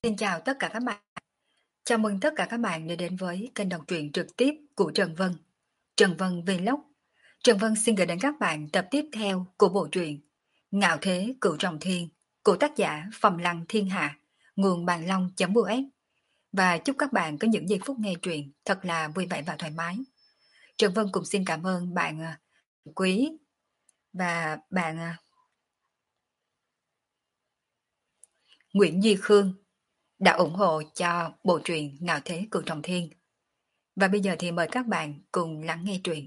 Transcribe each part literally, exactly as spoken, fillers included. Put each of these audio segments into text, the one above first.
Xin chào tất cả các bạn. Chào mừng tất cả các bạn đã đến với kênh đọc truyện trực tiếp của Trần Vân. Trần Vân Vlog. Trần Vân xin gửi đến các bạn tập tiếp theo của bộ truyện Ngạo Thế Cửu Trọng Thiên của tác giả Phầm Lăng Thiên Hạ, nguồn bàn long.us. Và chúc các bạn có những giây phút nghe truyện thật là vui vẻ và thoải mái. Trần Vân cũng xin cảm ơn bạn à, Quý và bạn à, Nguyễn Duy Khương đã ủng hộ cho bộ truyện Ngạo Thế Cửu Trọng Thiên. Và bây giờ thì mời các bạn cùng lắng nghe truyện.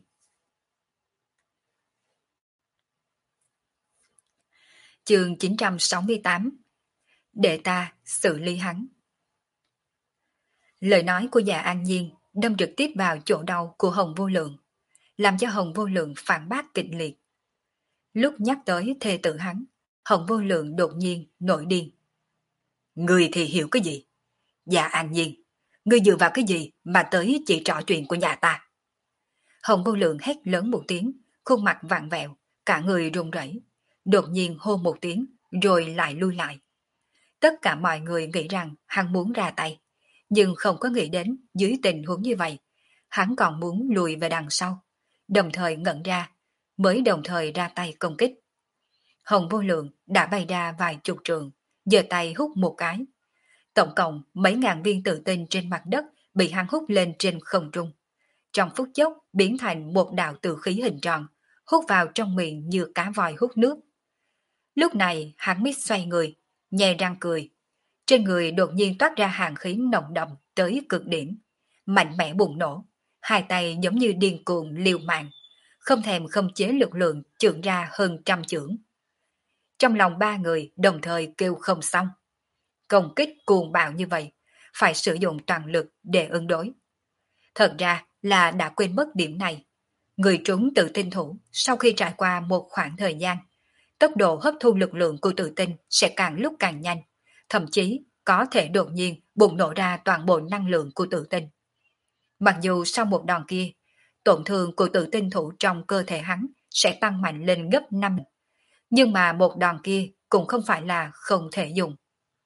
Chương chín trăm sáu mươi tám. Để ta xử lý hắn. Lời nói của già An Nhiên đâm trực tiếp vào chỗ đau của Hồng Vô Lượng, làm cho Hồng Vô Lượng phản bác kịch liệt. Lúc nhắc tới thê tử hắn, Hồng Vô Lượng đột nhiên nổi điên. Người thì hiểu cái gì? Già An Nhiên, ngươi dựa vào cái gì mà tới chỉ trỏ chuyện của nhà ta? Hồng Vô Lượng hét lớn một tiếng, khuôn mặt vặn vẹo, cả người run rẩy, đột nhiên hô một tiếng, rồi lại lui lại. Tất cả mọi người nghĩ rằng hắn muốn ra tay, nhưng không có nghĩ đến dưới tình huống như vậy, hắn còn muốn lùi về đằng sau, đồng thời ngẩn ra, mới đồng thời ra tay công kích. Hồng Vô Lượng đã bay ra vài chục trường, giơ tay hút một cái. Tổng cộng mấy ngàn viên tự tinh trên mặt đất bị hắn hút lên trên không trung. Trong phút chốc biến thành một đạo tử khí hình tròn, hút vào trong miệng như cá voi hút nước. Lúc này hắn mới xoay người, nhè răng cười. Trên người đột nhiên toát ra hàng khí nồng đậm tới cực điểm, mạnh mẽ bùng nổ, hai tay giống như điên cuồng liều mạng, không thèm không chế lực lượng chưởng ra hơn trăm chưởng. Trong lòng ba người đồng thời kêu không xong. Công kích cuồng bạo như vậy, phải sử dụng toàn lực để ứng đối. Thật ra là đã quên mất điểm này. Người trúng tự tinh thủ sau khi trải qua một khoảng thời gian, tốc độ hấp thu lực lượng của tự tinh sẽ càng lúc càng nhanh, thậm chí có thể đột nhiên bùng nổ ra toàn bộ năng lượng của tự tinh. Mặc dù sau một đòn kia, tổn thương của tự tinh thủ trong cơ thể hắn sẽ tăng mạnh lên gấp năm, nhưng mà một đòn kia cũng không phải là không thể dùng.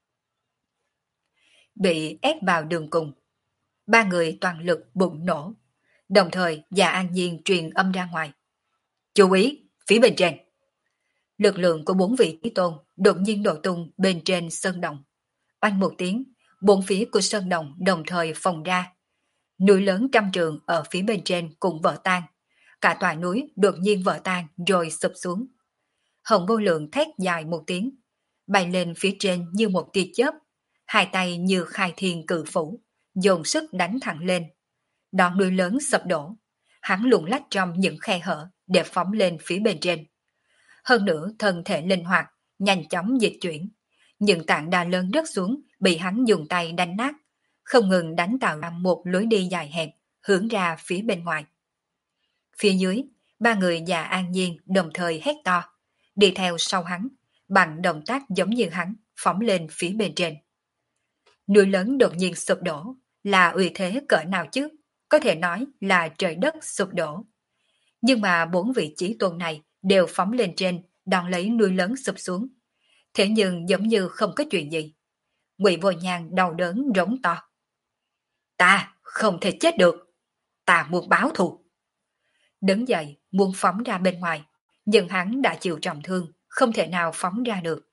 Bị ép vào đường cùng, ba người toàn lực bùng nổ, đồng thời Già An Nhiên truyền âm ra ngoài. Chú ý, phía bên trên. Lực lượng của bốn vị chí tôn đột nhiên nổ tung bên trên sơn đồng. Oanh một tiếng, bốn phía của sơn đồng đồng thời phồng ra. Núi lớn trăm trường ở phía bên trên cũng vỡ tan. Cả tòa núi đột nhiên vỡ tan rồi sụp xuống. Hồng Vô Lượng thét dài một tiếng, bay lên phía trên như một tia chớp, hai tay như khai thiên cự phủ, dồn sức đánh thẳng lên. Đoạn núi lớn sập đổ, hắn luồn lách trong những khe hở để phóng lên phía bên trên. Hơn nữa thân thể linh hoạt, nhanh chóng dịch chuyển. Những tảng đá lớn rớt xuống bị hắn dùng tay đánh nát, không ngừng đánh tạo ra một lối đi dài hẹp hướng ra phía bên ngoài. Phía dưới, ba người Già An Nhiên đồng thời hét to, đi theo sau hắn, bằng động tác giống như hắn, phóng lên phía bên trên. Núi lớn đột nhiên sụp đổ, là uy thế cỡ nào chứ? Có thể nói là trời đất sụp đổ. Nhưng mà bốn vị chí tôn này đều phóng lên trên, đón lấy núi lớn sụp xuống. Thế nhưng giống như không có chuyện gì. Ngụy Vô Nhan đau đớn rống to. Ta không thể chết được. Ta muốn báo thù. Đứng dậy muốn phóng ra bên ngoài, nhưng hắn đã chịu trọng thương, không thể nào phóng ra được.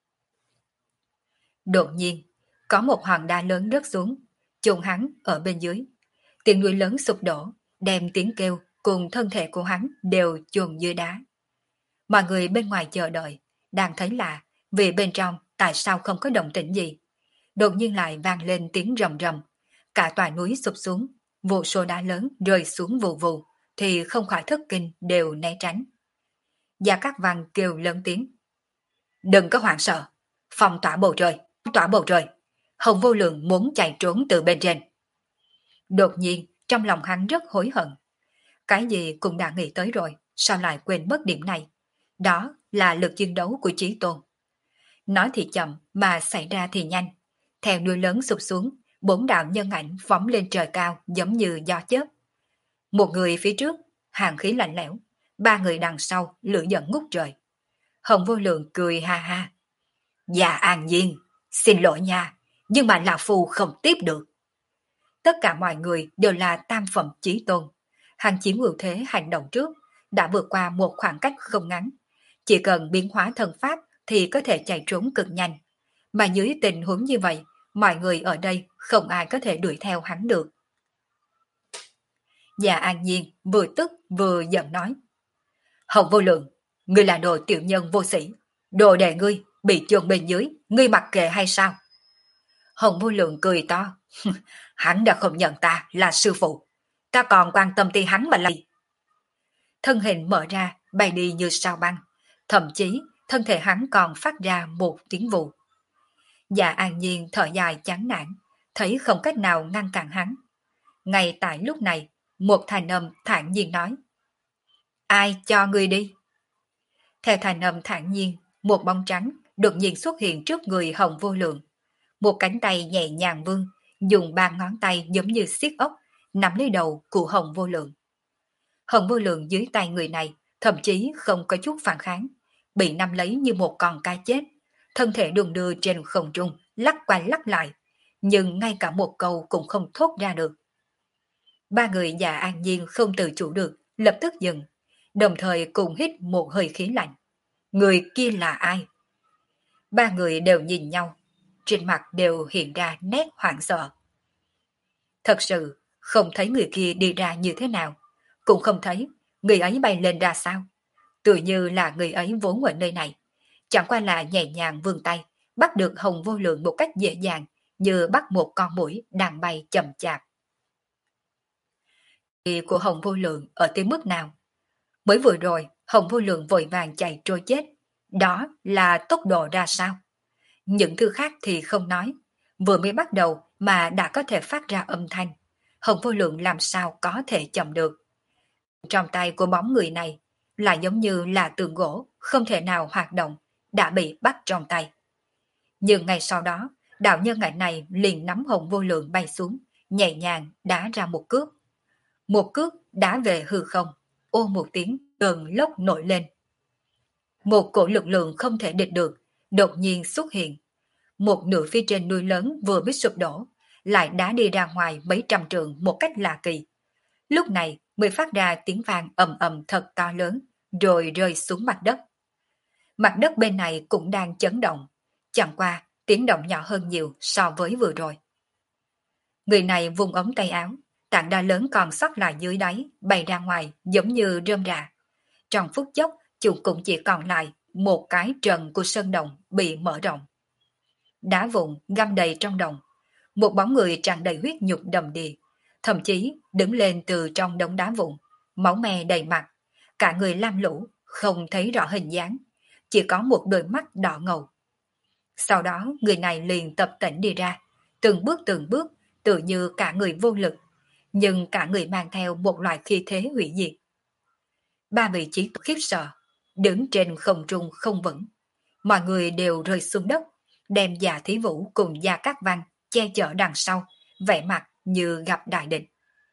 Đột nhiên, có một hòn đá lớn rớt xuống, chôn hắn ở bên dưới. Tiếng núi lớn sụp đổ, đem tiếng kêu cùng thân thể của hắn đều chôn dưới đá. Mọi người bên ngoài chờ đợi, đang thấy lạ, vì bên trong tại sao không có động tĩnh gì. Đột nhiên lại vang lên tiếng rầm rầm, cả tòa núi sụp xuống, vô số đá lớn rơi xuống vù vù, thì không khỏi thất kinh đều né tránh. Gia Cát Văn kêu lớn tiếng. Đừng có hoảng sợ, phong tỏa bầu trời, phong tỏa bầu trời. Hồng Vô Lượng muốn chạy trốn từ bên trên. Đột nhiên, trong lòng hắn rất hối hận. Cái gì cũng đã nghĩ tới rồi, sao lại quên mất điểm này? Đó là lực chiến đấu của Chí Tôn. Nói thì chậm mà xảy ra thì nhanh. Theo núi lớn sụp xuống, bốn đạo nhân ảnh phóng lên trời cao giống như gió chớp. Một người phía trước, hàng khí lạnh lẽo, ba người đằng sau lửa giận ngút trời. Hồng Vô Lượng cười ha ha. Dạ An Nhiên, xin lỗi nha, nhưng mà lão phu không tiếp được. Tất cả mọi người đều là tam phẩm chí tôn. Hắn chiếm ưu thế hành động trước, đã vượt qua một khoảng cách không ngắn. Chỉ cần biến hóa thần pháp thì có thể chạy trốn cực nhanh. Mà dưới tình huống như vậy, mọi người ở đây không ai có thể đuổi theo hắn được. Dạ An Nhiên vừa tức vừa giận nói. Hồng Vô Lượng, ngươi là đồ tiểu nhân vô sĩ. Đồ đệ ngươi bị chôn bên dưới, ngươi mặc kệ hay sao? Hồng Vô Lượng cười to. Hắn đã không nhận ta là sư phụ. Ta còn quan tâm tới hắn mà làm gì? Thân hình mở ra, bay đi như sao băng. Thậm chí, thân thể hắn còn phát ra một tiếng vù. Dạ An Nhiên thở dài chán nản, thấy không cách nào ngăn cản hắn. Ngay tại lúc này, một thanh âm thản nhiên nói. Ai cho ngươi đi? Theo thanh âm thản nhiên, một bóng trắng đột nhiên xuất hiện trước người Hồng Vô Lượng. Một cánh tay nhẹ nhàng vươn, dùng ba ngón tay giống như xiết ốc, nắm lấy đầu của Hồng Vô Lượng. Hồng Vô Lượng dưới tay người này, thậm chí không có chút phản kháng, bị nắm lấy như một con cá chết, thân thể đung đưa trên không trung, lắc qua lắc lại, nhưng ngay cả một câu cũng không thốt ra được. Ba người Dạ An Nhiên không tự chủ được, lập tức dừng, đồng thời cùng hít một hơi khí lạnh. Người kia là ai? Ba người đều nhìn nhau, trên mặt đều hiện ra nét hoảng sợ. Thật sự, không thấy người kia đi ra như thế nào, cũng không thấy người ấy bay lên ra sao. Tự như là người ấy vốn ở nơi này, chẳng qua là nhẹ nhàng vươn tay, bắt được Hồng Vô Lượng một cách dễ dàng, như bắt một con muỗi đang bay chậm chạp. Thì của Hồng Vô Lượng ở tới mức nào? Mới vừa rồi, Hồng Vô Lượng vội vàng chạy trôi chết. Đó là tốc độ ra sao? Những thứ khác thì không nói. Vừa mới bắt đầu mà đã có thể phát ra âm thanh. Hồng Vô Lượng làm sao có thể chậm được? Trong tay của bóng người này là giống như là tượng gỗ, không thể nào hoạt động, đã bị bắt trong tay. Nhưng ngay sau đó, đạo nhân ảnh này liền nắm Hồng Vô Lượng bay xuống, nhẹ nhàng đá ra một cước. Một cước đá về hư không, ô một tiếng cơn lốc nổi lên. Một cổ lực lượng không thể địch được, đột nhiên xuất hiện. Một nửa phía trên núi lớn vừa mới sụp đổ, lại đá đi ra ngoài mấy trăm trượng một cách lạ kỳ. Lúc này mới phát ra tiếng vang ầm ầm thật to lớn, rồi rơi xuống mặt đất. Mặt đất bên này cũng đang chấn động, chẳng qua tiếng động nhỏ hơn nhiều so với vừa rồi. Người này vùng ống tay áo, tảng đá lớn còn sót lại dưới đáy, bay ra ngoài giống như rơm rạ. Trong phút chốc, chúng cũng chỉ còn lại một cái trần của sơn động bị mở rộng. Đá vụn găm đầy trong đồng, một bóng người tràn đầy huyết nhục đầm đìa, thậm chí đứng lên từ trong đống đá vụn, máu me đầy mặt, cả người lam lũ, không thấy rõ hình dáng, chỉ có một đôi mắt đỏ ngầu. Sau đó người này liền tập tễnh đi ra, từng bước từng bước, tự như cả người vô lực, nhưng cả người mang theo một loại khí thế hủy diệt. Ba vị trí khiếp sợ, đứng trên không trung không vững. Mọi người đều rơi xuống đất, đem Dạ Thí Vũ cùng Gia Cát Văn che chở đằng sau, vẻ mặt như gặp đại địch.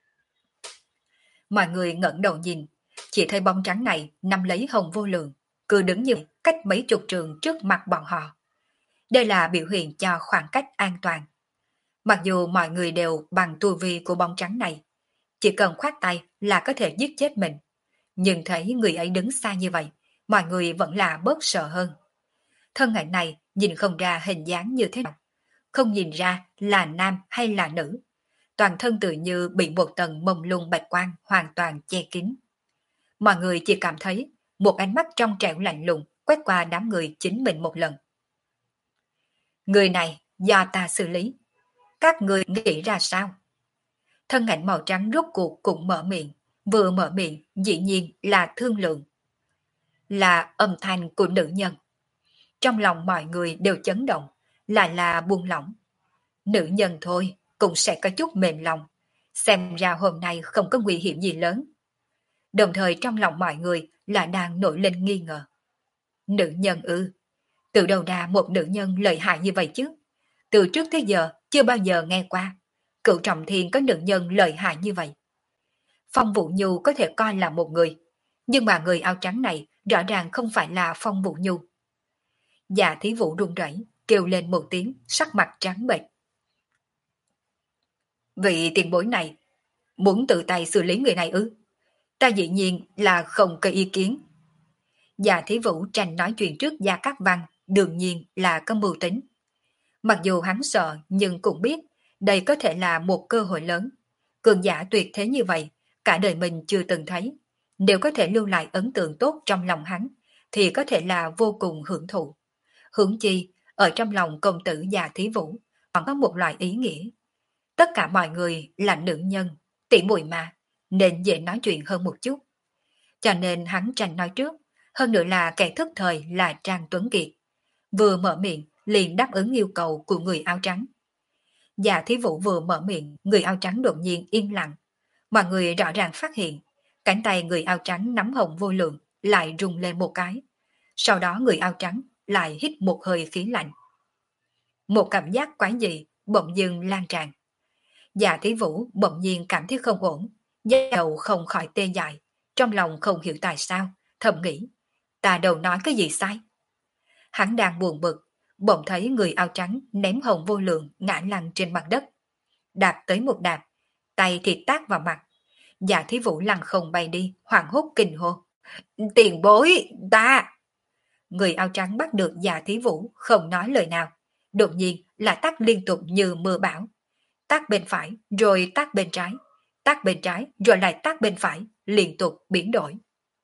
Mọi người ngẩng đầu nhìn, chỉ thấy bóng trắng này nắm lấy Hồng Vô Lượng, cứ đứng như cách mấy chục trường trước mặt bọn họ. Đây là biểu hiện cho khoảng cách an toàn. Mặc dù mọi người đều bằng tu vi của bóng trắng này, chỉ cần khoát tay là có thể giết chết mình. Nhưng thấy người ấy đứng xa như vậy, mọi người vẫn là bớt sợ hơn. Thân ảnh này nhìn không ra hình dáng như thế nào, không nhìn ra là nam hay là nữ. Toàn thân tự như bị một tầng mông lung bạch quang hoàn toàn che kín. Mọi người chỉ cảm thấy một ánh mắt trong trẻo lạnh lùng quét qua đám người chính mình một lần. Người này do ta xử lý. Các người nghĩ ra sao? Thân ảnh màu trắng rốt cuộc cũng mở miệng, vừa mở miệng dĩ nhiên là thương lượng. Là âm thanh của nữ nhân. Trong lòng mọi người đều chấn động, lại là buông lỏng. Nữ nhân thôi cũng sẽ có chút mềm lòng, xem ra hôm nay không có nguy hiểm gì lớn. Đồng thời trong lòng mọi người là đang nổi lên nghi ngờ. Nữ nhân ư? Từ đầu ra một nữ nhân lợi hại như vậy chứ? Từ trước tới giờ chưa bao giờ nghe qua. Cửu Trọng Thiên có nữ nhân lợi hại như vậy. Phong Vũ Nhu có thể coi là một người, nhưng mà người áo trắng này rõ ràng không phải là Phong Vũ Nhu. Dạ Thí Vũ run rẩy, kêu lên một tiếng, sắc mặt trắng bệch, Vị tiền bối này, muốn tự tay xử lý người này ư? Ta dĩ nhiên là không có ý kiến. Già Thí Vũ tranh nói chuyện trước Gia Cát Văn, đương nhiên là có mưu tính. Mặc dù hắn sợ nhưng cũng biết đây có thể là một cơ hội lớn. Cường giả tuyệt thế như vậy, cả đời mình chưa từng thấy. Nếu có thể lưu lại ấn tượng tốt trong lòng hắn, thì có thể là vô cùng hưởng thụ. Hưởng chi, ở trong lòng công tử Già Thí Vũ, còn có một loại ý nghĩa. Tất cả mọi người là nữ nhân, tỉ muội mà, nên dễ nói chuyện hơn một chút. Cho nên hắn tranh nói trước, hơn nữa là kẻ thức thời là Trang Tuấn Kiệt. Vừa mở miệng, liền đáp ứng yêu cầu của người áo trắng. Dạ Thí Vũ vừa mở miệng, người áo trắng đột nhiên im lặng. Mọi người rõ ràng phát hiện, cánh tay người áo trắng nắm hồng vô lượng lại rung lên một cái. Sau đó người áo trắng lại hít một hơi khí lạnh. Một cảm giác quái dị bỗng dưng lan tràn. Dạ Thí Vũ bỗng nhiên cảm thấy không ổn, da đầu không khỏi tê dại, trong lòng không hiểu tại sao, thầm nghĩ, ta đầu nói cái gì sai? Hắn đang buồn bực, bỗng thấy người áo trắng ném hồng vô lượng ngã lăn trên mặt đất. Đạp tới một đạp, tay thì tát vào mặt. Dạ Thí Vũ lăn không bay đi, hoảng hốt kinh hô. Tiền bối, ta! Người áo trắng bắt được Dạ Thí Vũ không nói lời nào. Đột nhiên là tát liên tục như mưa bão. Tát bên phải, rồi tát bên trái. Tát bên trái, rồi lại tát bên phải, liên tục biến đổi.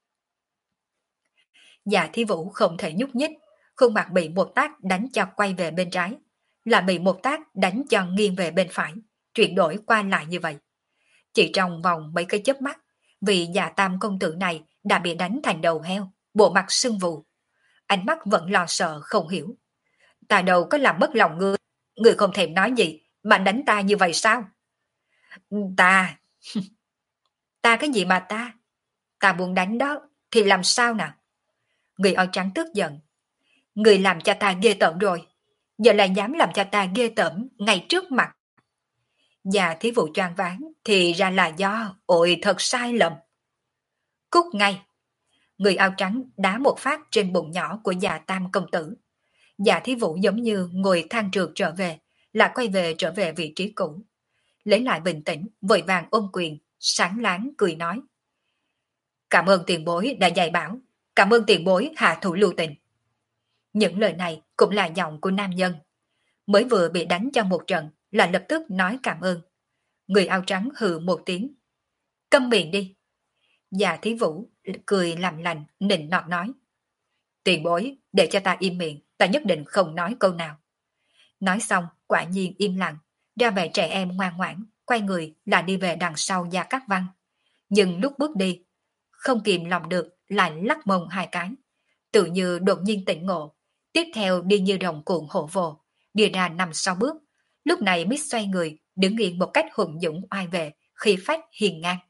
Dạ Thí Vũ không thể nhúc nhích, khuôn mặt bị một tát đánh cho quay về bên trái, là bị một tát đánh cho nghiêng về bên phải, chuyển đổi qua lại như vậy. Chỉ trong vòng mấy cái chớp mắt, vị Dạ Tam công tử này đã bị đánh thành đầu heo, bộ mặt sưng vù. Ánh mắt vẫn lo sợ không hiểu. Ta đâu có làm mất lòng ngươi, ngươi không thèm nói gì mà đánh ta như vậy sao? Ta, ta cái gì mà ta? Ta muốn đánh đó, thì làm sao nào? Người áo trắng tức giận. Người làm cho ta ghê tởm rồi, giờ lại dám làm cho ta ghê tởm ngay trước mặt. Và thí vụ choáng váng thì ra là do, ôi thật sai lầm. Cút ngay. Người áo trắng đá một phát trên bụng nhỏ của già Tam công tử. Dạ thí vũ giống như ngồi than trượt trở về, lại quay về trở về vị trí cũ. Lấy lại bình tĩnh, vội vàng ôm quyền, sáng láng cười nói. Cảm ơn tiền bối đã dạy bảo, cảm ơn tiền bối hạ thủ lưu tình. Những lời này cũng là giọng của nam nhân. Mới vừa bị đánh cho một trận là lập tức nói cảm ơn. Người áo trắng hừ một tiếng. Câm miệng đi. Dạ thí vũ cười làm lành, nịnh nọt nói. Tiền bối, để cho ta im miệng, ta nhất định không nói câu nào. Nói xong, quả nhiên im lặng, ra vẻ trẻ em ngoan ngoãn, quay người là đi về đằng sau Gia Cát Văn. Nhưng lúc bước đi, không kìm lòng được, lại lắc mông hai cái. Tự như đột nhiên tỉnh ngộ, tiếp theo đi như rồng cuộn hổ vồ, đi ra năm sáu bước. Lúc này mới xoay người, đứng yên một cách hùng dũng oai vệ, khí phách hiền ngang.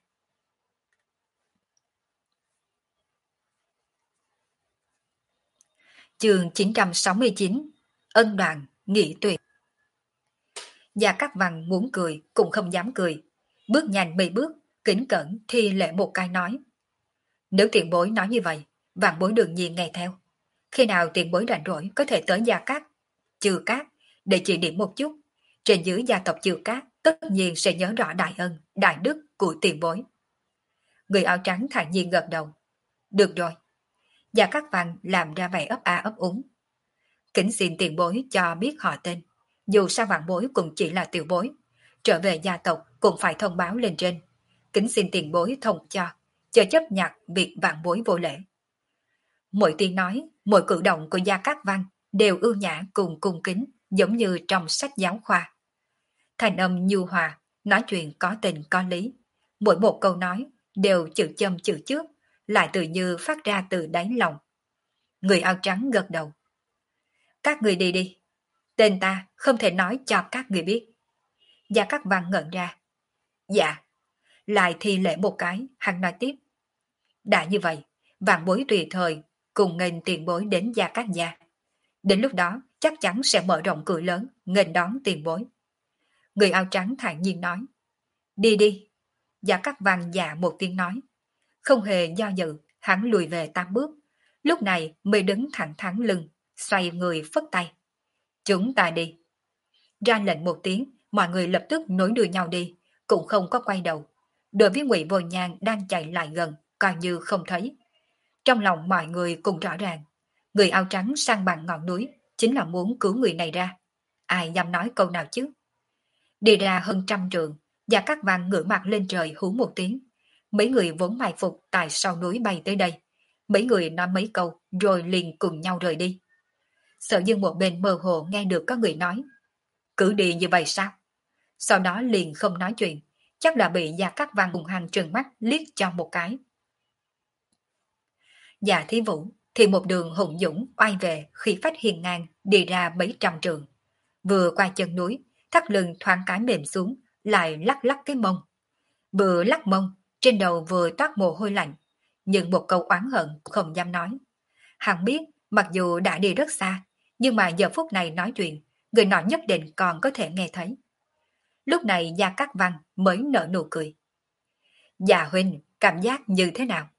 Chương chín trăm sáu mươi chín. Ân đoàn, nghị tuyệt. Gia Cát Văn muốn cười, cũng không dám cười. Bước nhanh mấy bước, kính cẩn thi lễ một cái nói. Nếu tiền bối nói như vậy, vạn bối đương nhiên nghe theo. Khi nào tiền bối rảnh rỗi có thể tới Gia Cát, Chư Cát, để chỉ điểm một chút. Trên dưới gia tộc Chư Cát tất nhiên sẽ nhớ rõ đại ân, đại đức của tiền bối. Người áo trắng thản nhiên gật đầu. Được rồi. Gia Cát Văn làm ra vẻ ấp a ấp úng. Kính xin tiền bối cho biết họ tên. Dù sao vạn bối cũng chỉ là tiểu bối. Trở về gia tộc cũng phải thông báo lên trên. Kính xin tiền bối thông cho, chờ chấp nhặt việc vạn bối vô lễ. Mỗi tiếng nói, mỗi cử động của Gia Cát Văn đều ưu nhã cùng cung kính, giống như trong sách giáo khoa. Thành âm nhu hòa, nói chuyện có tình có lý. Mỗi một câu nói đều chữ châm chữ trước, lại tự như phát ra từ đáy lòng. Người áo trắng gật đầu. Các người đi đi. Tên ta không thể nói cho các người biết. Gia Cát Văn ngẩn ra. Dạ. Lại thi lễ một cái, hắn nói tiếp. Đã như vậy, vạn bối tùy thời cùng nghênh tiền bối đến Gia Cát gia. Đến lúc đó chắc chắn sẽ mở rộng cửa lớn, nghênh đón tiền bối. Người áo trắng thản nhiên nói. Đi đi. Gia Cát Văn dạ một tiếng nói. Không hề do dự, hắn lùi về tám bước. Lúc này mới đứng thẳng thắn lưng, xoay người phất tay. Chúng ta đi. Ra lệnh một tiếng, Mọi người lập tức nối đuôi nhau đi, cũng không có quay đầu. Đối với Ngụy Vô Nhan đang chạy lại gần, coi như không thấy. Trong lòng mọi người cũng rõ ràng, người áo trắng sang bằng ngọn núi chính là muốn cứu người này ra. Ai dám nói câu nào chứ? Đi ra hơn trăm trường, và các Văn ngửa mặt lên trời hú một tiếng. Mấy người vốn mai phục tại sau núi bay tới đây. Mấy người nói mấy câu rồi liền cùng nhau rời đi. Sở Dương một bên mơ hồ nghe được có người nói, cứ đi như vậy sao? Sau đó liền không nói chuyện, chắc là bị Gia Cát Văn hùng hăng trừng mắt liếc cho một cái. Dạ Thí Vũ thì một đường hùng dũng oai về khi phách hiền ngang đi ra mấy trăm trường. Vừa qua chân núi, thắt lưng thoáng cái mềm xuống, lại lắc lắc cái mông. Vừa lắc mông, trên đầu vừa toát mồ hôi lạnh, nhưng một câu oán hận không dám nói. Hắn biết, mặc dù đã đi rất xa, nhưng mà giờ phút này nói chuyện, người nọ nhất định còn có thể nghe thấy. Lúc này Gia Cát Văn mới nở nụ cười. Dạ huynh, cảm giác như thế nào?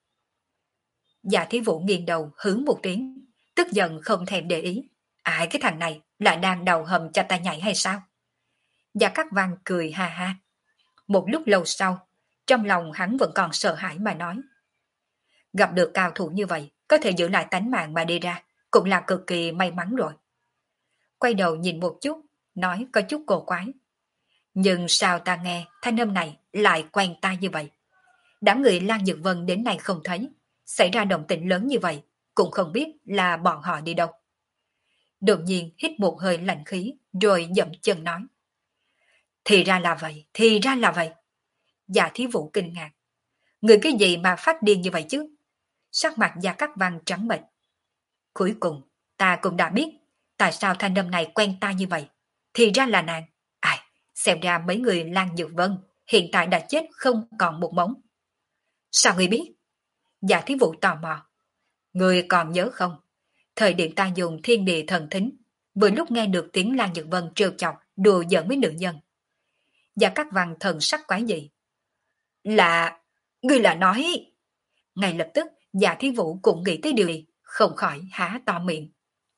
Dạ Thí Vũ nghiêng đầu hướng một tiếng, tức giận không thèm để ý. Ai cái thằng này lại đang đầu hầm cho ta nhảy hay sao? Gia Cát Văn cười ha ha. Một lúc lâu sau, trong lòng hắn vẫn còn sợ hãi mà nói. Gặp được cao thủ như vậy, có thể giữ lại tánh mạng mà đi ra, cũng là cực kỳ may mắn rồi. Quay đầu nhìn một chút, nói có chút cổ quái. Nhưng sao ta nghe thanh âm này lại quen tai như vậy? Đám người Lan Nhược Vân đến nay không thấy, xảy ra động tĩnh lớn như vậy, cũng không biết là bọn họ đi đâu. Đột nhiên hít một hơi lạnh khí, rồi dậm chân nói. Thì ra là vậy, thì ra là vậy. Dạ Thí Vũ kinh ngạc. Người cái gì mà phát điên như vậy chứ? Sắc mặt Gia Cát Văn trắng bệch. Cuối cùng, ta cũng đã biết tại sao thanh âm này quen ta như vậy. Thì ra là nàng. Ai, xem ra mấy người Lan Nhược Vân hiện tại đã chết không còn một mống. Sao ngươi biết? Dạ Thí Vũ tò mò. Ngươi còn nhớ không? Thời điểm ta dùng thiên địa thần thính, vừa lúc nghe được tiếng Lan Nhược Vân trêu chọc, đùa giỡn với nữ nhân. Gia Cát Văn thần sắc quái dị. Là... ngươi là nói... Ngay lập tức, Dạ Thí Vũ cũng nghĩ tới điều gì, không khỏi há to miệng.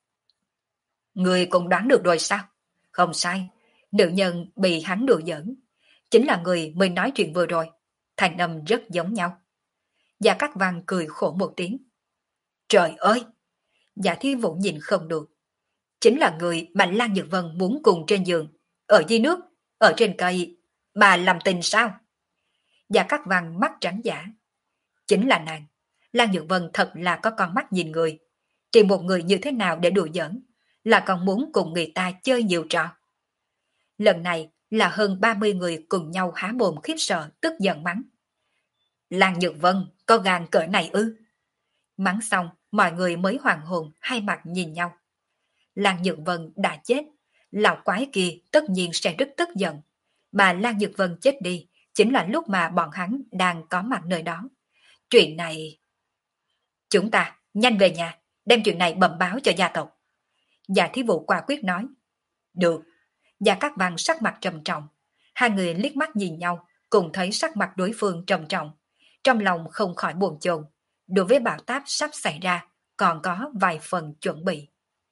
Ngươi cũng đoán được rồi sao? Không sai, nữ nhân bị hắn đùa giỡn. Chính là người mới nói chuyện vừa rồi. Thành âm rất giống nhau. Gia Cát Văn cười khổ một tiếng. Trời ơi! Dạ Thí Vũ nhìn không được. Chính là người mà Lan Nhược Vân muốn cùng trên giường. Ở dưới nước, ở trên cây, mà làm tình sao? Gia Cát Văn mắt trắng giả. Chính là nàng. Lan Nhược Vân thật là có con mắt nhìn người. Tìm một người như thế nào để đùa giỡn, là còn muốn cùng người ta chơi nhiều trò. Lần này là hơn ba mươi người cùng nhau há mồm khiếp sợ, tức giận mắng. Lan Nhược Vân có gan cỡ này ư? Mắng xong, mọi người mới hoàn hồn, hai mặt nhìn nhau. Lan Nhược Vân đã chết, lão quái kia tất nhiên sẽ rất tức giận. Mà Lan Nhược Vân chết đi, chính là lúc mà bọn hắn đang có mặt nơi đó. Chuyện này... Chúng ta nhanh về nhà, đem chuyện này bẩm báo cho gia tộc. Dạ Thí Vũ quả quyết nói. Được. Gia Cát Văn sắc mặt trầm trọng. Hai người liếc mắt nhìn nhau, cùng thấy sắc mặt đối phương trầm trọng. Trong lòng không khỏi buồn chồn. Đối với bão táp sắp xảy ra, còn có vài phần chuẩn bị.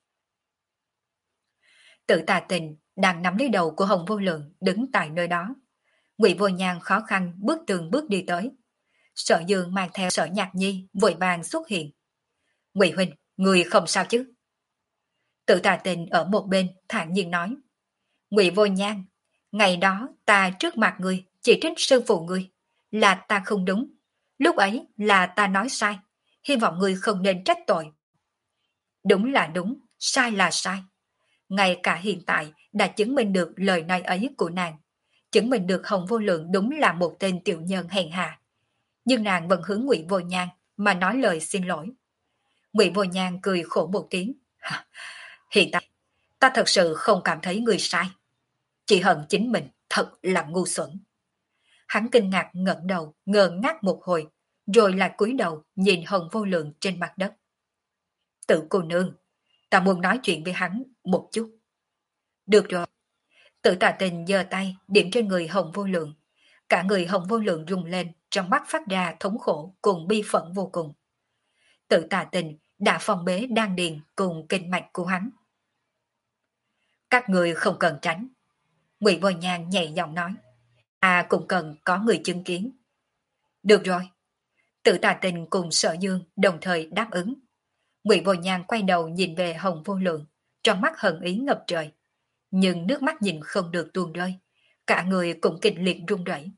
Tự Tà Tình đang nắm lấy đầu của Hồng Vô Lượng đứng tại nơi đó. Ngụy Vô Nhan khó khăn bước từng bước đi tới. Sở Dương mang theo Sở Nhạc Nhi vội vàng xuất hiện. Ngụy huynh, người không sao chứ? Tự Tà Tình ở một bên thản nhiên nói. Ngụy Vô Nhan, ngày đó ta trước mặt người chỉ trích sư phụ người, là ta không đúng. Lúc ấy là ta nói sai, hy vọng người không nên trách tội. Đúng là đúng, sai là sai. Ngay cả hiện tại đã chứng minh được lời nói ấy của nàng, chứng minh được Hồng Vô Lượng đúng là một tên tiểu nhân hèn hạ. Nhưng nàng vẫn hướng Ngụy Vô Nhan mà nói lời xin lỗi. Ngụy Vô Nhan cười khổ một tiếng. Hiện tại, ta thật sự không cảm thấy người sai. Chỉ hận chính mình thật là ngu xuẩn. Hắn kinh ngạc ngẩng đầu, ngơ ngác một hồi, rồi lại cúi đầu nhìn Hồng Vô Lượng trên mặt đất. Tự cô nương, ta muốn nói chuyện với hắn một chút. Được rồi. Tự Tà Tình giơ tay điểm trên người Hồng Vô Lượng. Cả người Hồng Vô Lượng rung lên, trong mắt phát ra thống khổ cùng bi phẫn vô cùng. Tự Tà Tình đã phong bế đan điền cùng kinh mạch của hắn. Các người không cần tránh. Ngụy Vô Nhan nhẹ giọng nói, à cũng cần có người chứng kiến. Được rồi. Tự Tà Tình cùng Sở Dương đồng thời đáp ứng. Ngụy Vô Nhan quay đầu nhìn về Hồng Vô Lượng, trong mắt hận ý ngập trời. Nhưng nước mắt nhìn không được tuôn rơi, cả người cũng kịch liệt run rẩy.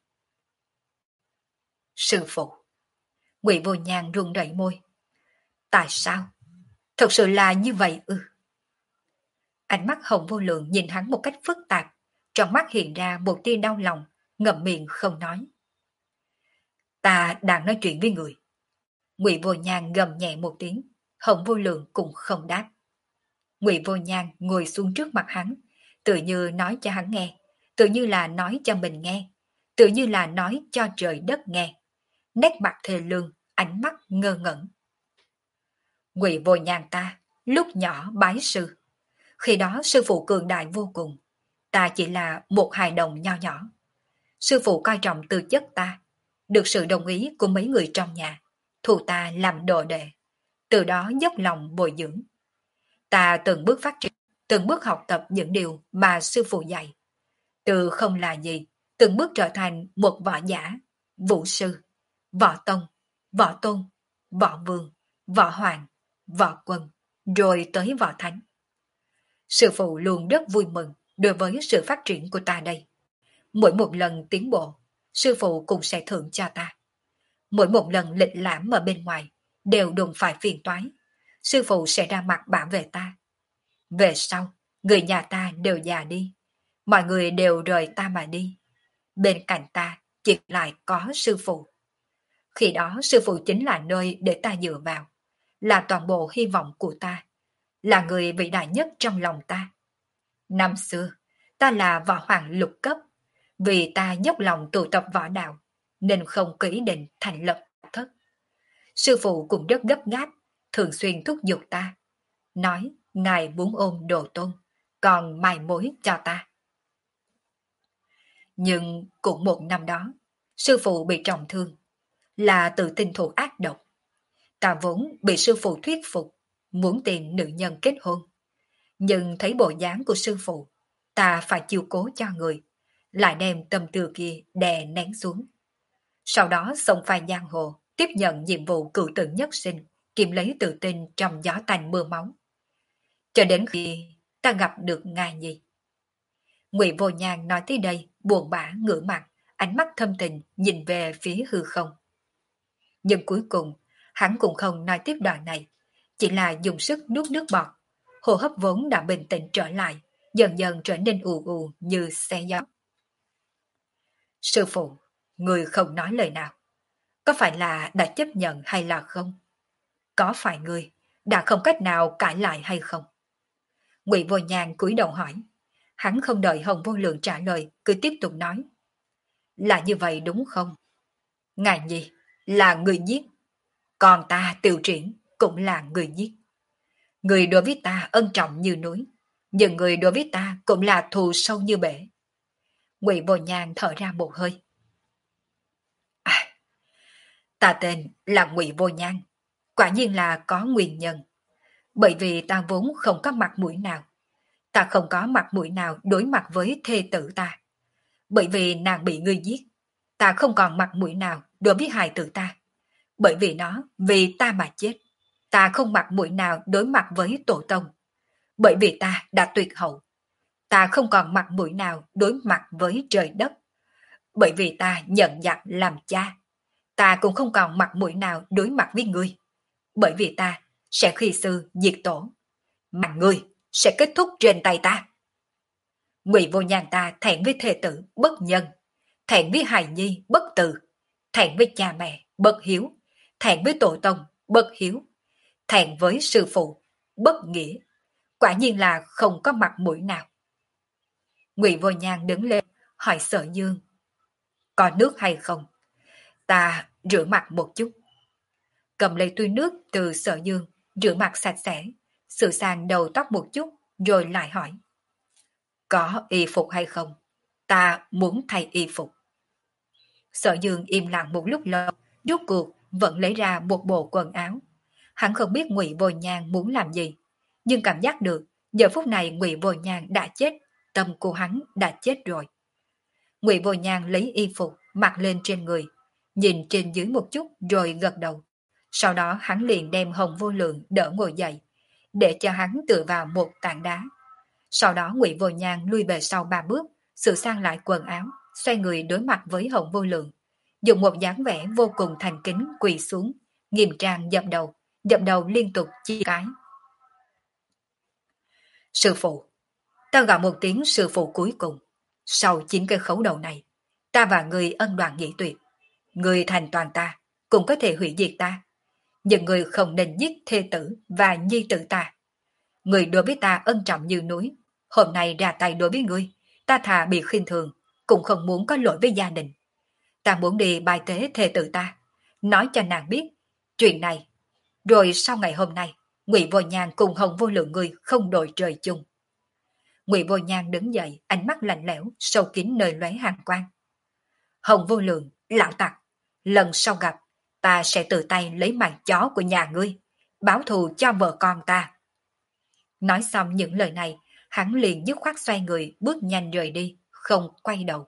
Sư phụ. Ngụy Vô Nhan run rẩy môi. Tại sao? Thật sự là như vậy ư? Ánh mắt Hồng Vô Lượng nhìn hắn một cách phức tạp, trong mắt hiện ra một tia đau lòng, ngậm miệng không nói. Ta đang nói chuyện với người. Ngụy Vô Nhan gầm nhẹ một tiếng, Hồng Vô Lượng cũng không đáp. Ngụy Vô Nhan ngồi xuống trước mặt hắn, tự như nói cho hắn nghe, tự như là nói cho mình nghe, tự như là nói cho trời đất nghe. Nét mặt thề lương, ánh mắt ngơ ngẩn. Ngụy Vô Nhan ta, lúc nhỏ bái sư. Khi đó sư phụ cường đại vô cùng, ta chỉ là một hài đồng nho nhỏ. Sư phụ coi trọng tư chất ta, được sự đồng ý của mấy người trong nhà, thu ta làm đồ đệ, từ đó dốc lòng bồi dưỡng. Ta từng bước phát triển, từng bước học tập những điều mà sư phụ dạy. Từ không là gì, từng bước trở thành một võ giả, vũ sư, võ tông, võ tôn, võ vương, võ hoàng, võ quân, rồi tới võ thánh. Sư phụ luôn rất vui mừng đối với sự phát triển của ta đây. Mỗi một lần tiến bộ, sư phụ cũng sẽ thưởng cho ta. Mỗi một lần lịch lãm ở bên ngoài, đều đụng phải phiền toái. Sư phụ sẽ ra mặt bảo vệ ta. Về sau, người nhà ta đều già đi. Mọi người đều rời ta mà đi. Bên cạnh ta chỉ lại có sư phụ. Khi đó sư phụ chính là nơi để ta dựa vào, là toàn bộ hy vọng của ta, là người vĩ đại nhất trong lòng ta. Năm xưa, ta là võ hoàng lục cấp, vì ta dốc lòng tụ tập võ đạo, nên không có ý định thành lập thất. Sư phụ cũng rất gấp gáp, thường xuyên thúc giục ta, nói ngài muốn ôm đồ tôn, còn mai mối cho ta. Nhưng cũng một năm đó, sư phụ bị trọng thương, là tự tin thủ ác độc. Ta vốn bị sư phụ thuyết phục, muốn tìm nữ nhân kết hôn. Nhưng thấy bộ dáng của sư phụ, ta phải chiều cố cho người, lại đem tâm tư kia đè nén xuống. Sau đó xông pha giang hồ, tiếp nhận nhiệm vụ cửu tử nhất sinh, kiếm lấy tự tin trong gió tanh mưa máu. Cho đến khi ta gặp được ngài nhi. Ngụy Vô Nhan nói tới đây, buồn bã ngửa mặt, ánh mắt thâm tình nhìn về phía hư không. Nhưng cuối cùng, hắn cũng không nói tiếp đoạn này, chỉ là dùng sức nuốt nước bọt, hô hấp vốn đã bình tĩnh trở lại, dần dần trở nên ù ù như xe gió. Sư phụ, người không nói lời nào. Có phải là đã chấp nhận hay là không? Có phải người đã không cách nào cãi lại hay không? Ngụy Vô Nhan cúi đầu hỏi. Hắn không đợi Hồng Vô Lượng trả lời, cứ tiếp tục nói. Là như vậy đúng không? Ngài nhi là người giết, còn ta Tiêu Triển cũng là người giết. Người đối với ta ân trọng như núi, nhưng người đối với ta cũng là thù sâu như bể. Ngụy Vô Nhan thở ra một hơi. À, ta tên là Ngụy Vô Nhan, quả nhiên là có nguyên nhân. Bởi vì ta vốn không có mặt mũi nào. Ta không có mặt mũi nào đối mặt với thê tử ta. Bởi vì nàng bị ngươi giết, ta không còn mặt mũi nào đối với hài tử ta. Bởi vì nó vì ta mà chết, ta không mặt mũi nào đối mặt với tổ tông. Bởi vì ta đã tuyệt hậu, ta không còn mặt mũi nào đối mặt với trời đất. Bởi vì ta nhận giặc làm cha, ta cũng không còn mặt mũi nào đối mặt với ngươi. Bởi vì ta sẽ khi sư diệt tổ, mà ngươi sẽ kết thúc trên tay ta. Ngụy Vô Nhan ta thẹn với thê tử bất nhân, thẹn với hài nhi bất từ, thẹn với cha mẹ bất hiếu, thẹn với tổ tông bất hiếu, thẹn với sư phụ bất nghĩa. Quả nhiên là không có mặt mũi nào. Ngụy Vô Nhan đứng lên hỏi Sở Dương, có nước hay không? Ta rửa mặt một chút. Cầm lấy túi nước từ Sở Dương, rửa mặt sạch sẽ, sửa sang đầu tóc một chút, rồi lại hỏi, có y phục hay không? Ta muốn thay y phục. Sở Dương im lặng một lúc lâu, rốt cuộc vẫn lấy ra một bộ quần áo. Hắn không biết Ngụy Vô Nhan muốn làm gì, nhưng cảm giác được giờ phút này Ngụy Vô Nhan đã chết, tâm của hắn đã chết rồi. Ngụy Vô Nhan lấy y phục mặc lên trên người, nhìn trên dưới một chút rồi gật đầu. Sau đó hắn liền đem Hồng Vô Lượng đỡ ngồi dậy, để cho hắn tựa vào một tảng đá. Sau đó Ngụy Vô Nhan lui về sau ba bước, sửa sang lại quần áo, xoay người đối mặt với Hồng Vô Lượng, dùng một dáng vẻ vô cùng thành kính quỳ xuống, nghiêm trang dập đầu, dập đầu liên tục chi cái. Sư phụ, ta gọi một tiếng sư phụ cuối cùng. Sau chín cái khấu đầu này, ta và người ân đoạn nghĩa tuyệt. Người thành toàn ta, cũng có thể hủy diệt ta. Nhưng người không nên giết thê tử và nhi tử ta. Người đối với ta ân trọng như núi. Hôm nay ra tay đối với ngươi, ta thà bị khinh thường, cũng không muốn có lỗi với gia đình. Ta muốn đi bài tế thê tử ta, nói cho nàng biết chuyện này. Rồi sau ngày hôm nay, Ngụy Vô Nhan cùng Hồng Vô Lượng ngươi không đội trời chung. Ngụy Vô Nhan đứng dậy, ánh mắt lạnh lẽo, sâu kín nơi lóe hàn quang. Hồng Vô Lượng, lão tặc, lần sau gặp, ta sẽ tự tay lấy mạng chó của nhà ngươi, báo thù cho vợ con ta. Nói xong những lời này, hắn liền dứt khoát xoay người, bước nhanh rời đi, không quay đầu.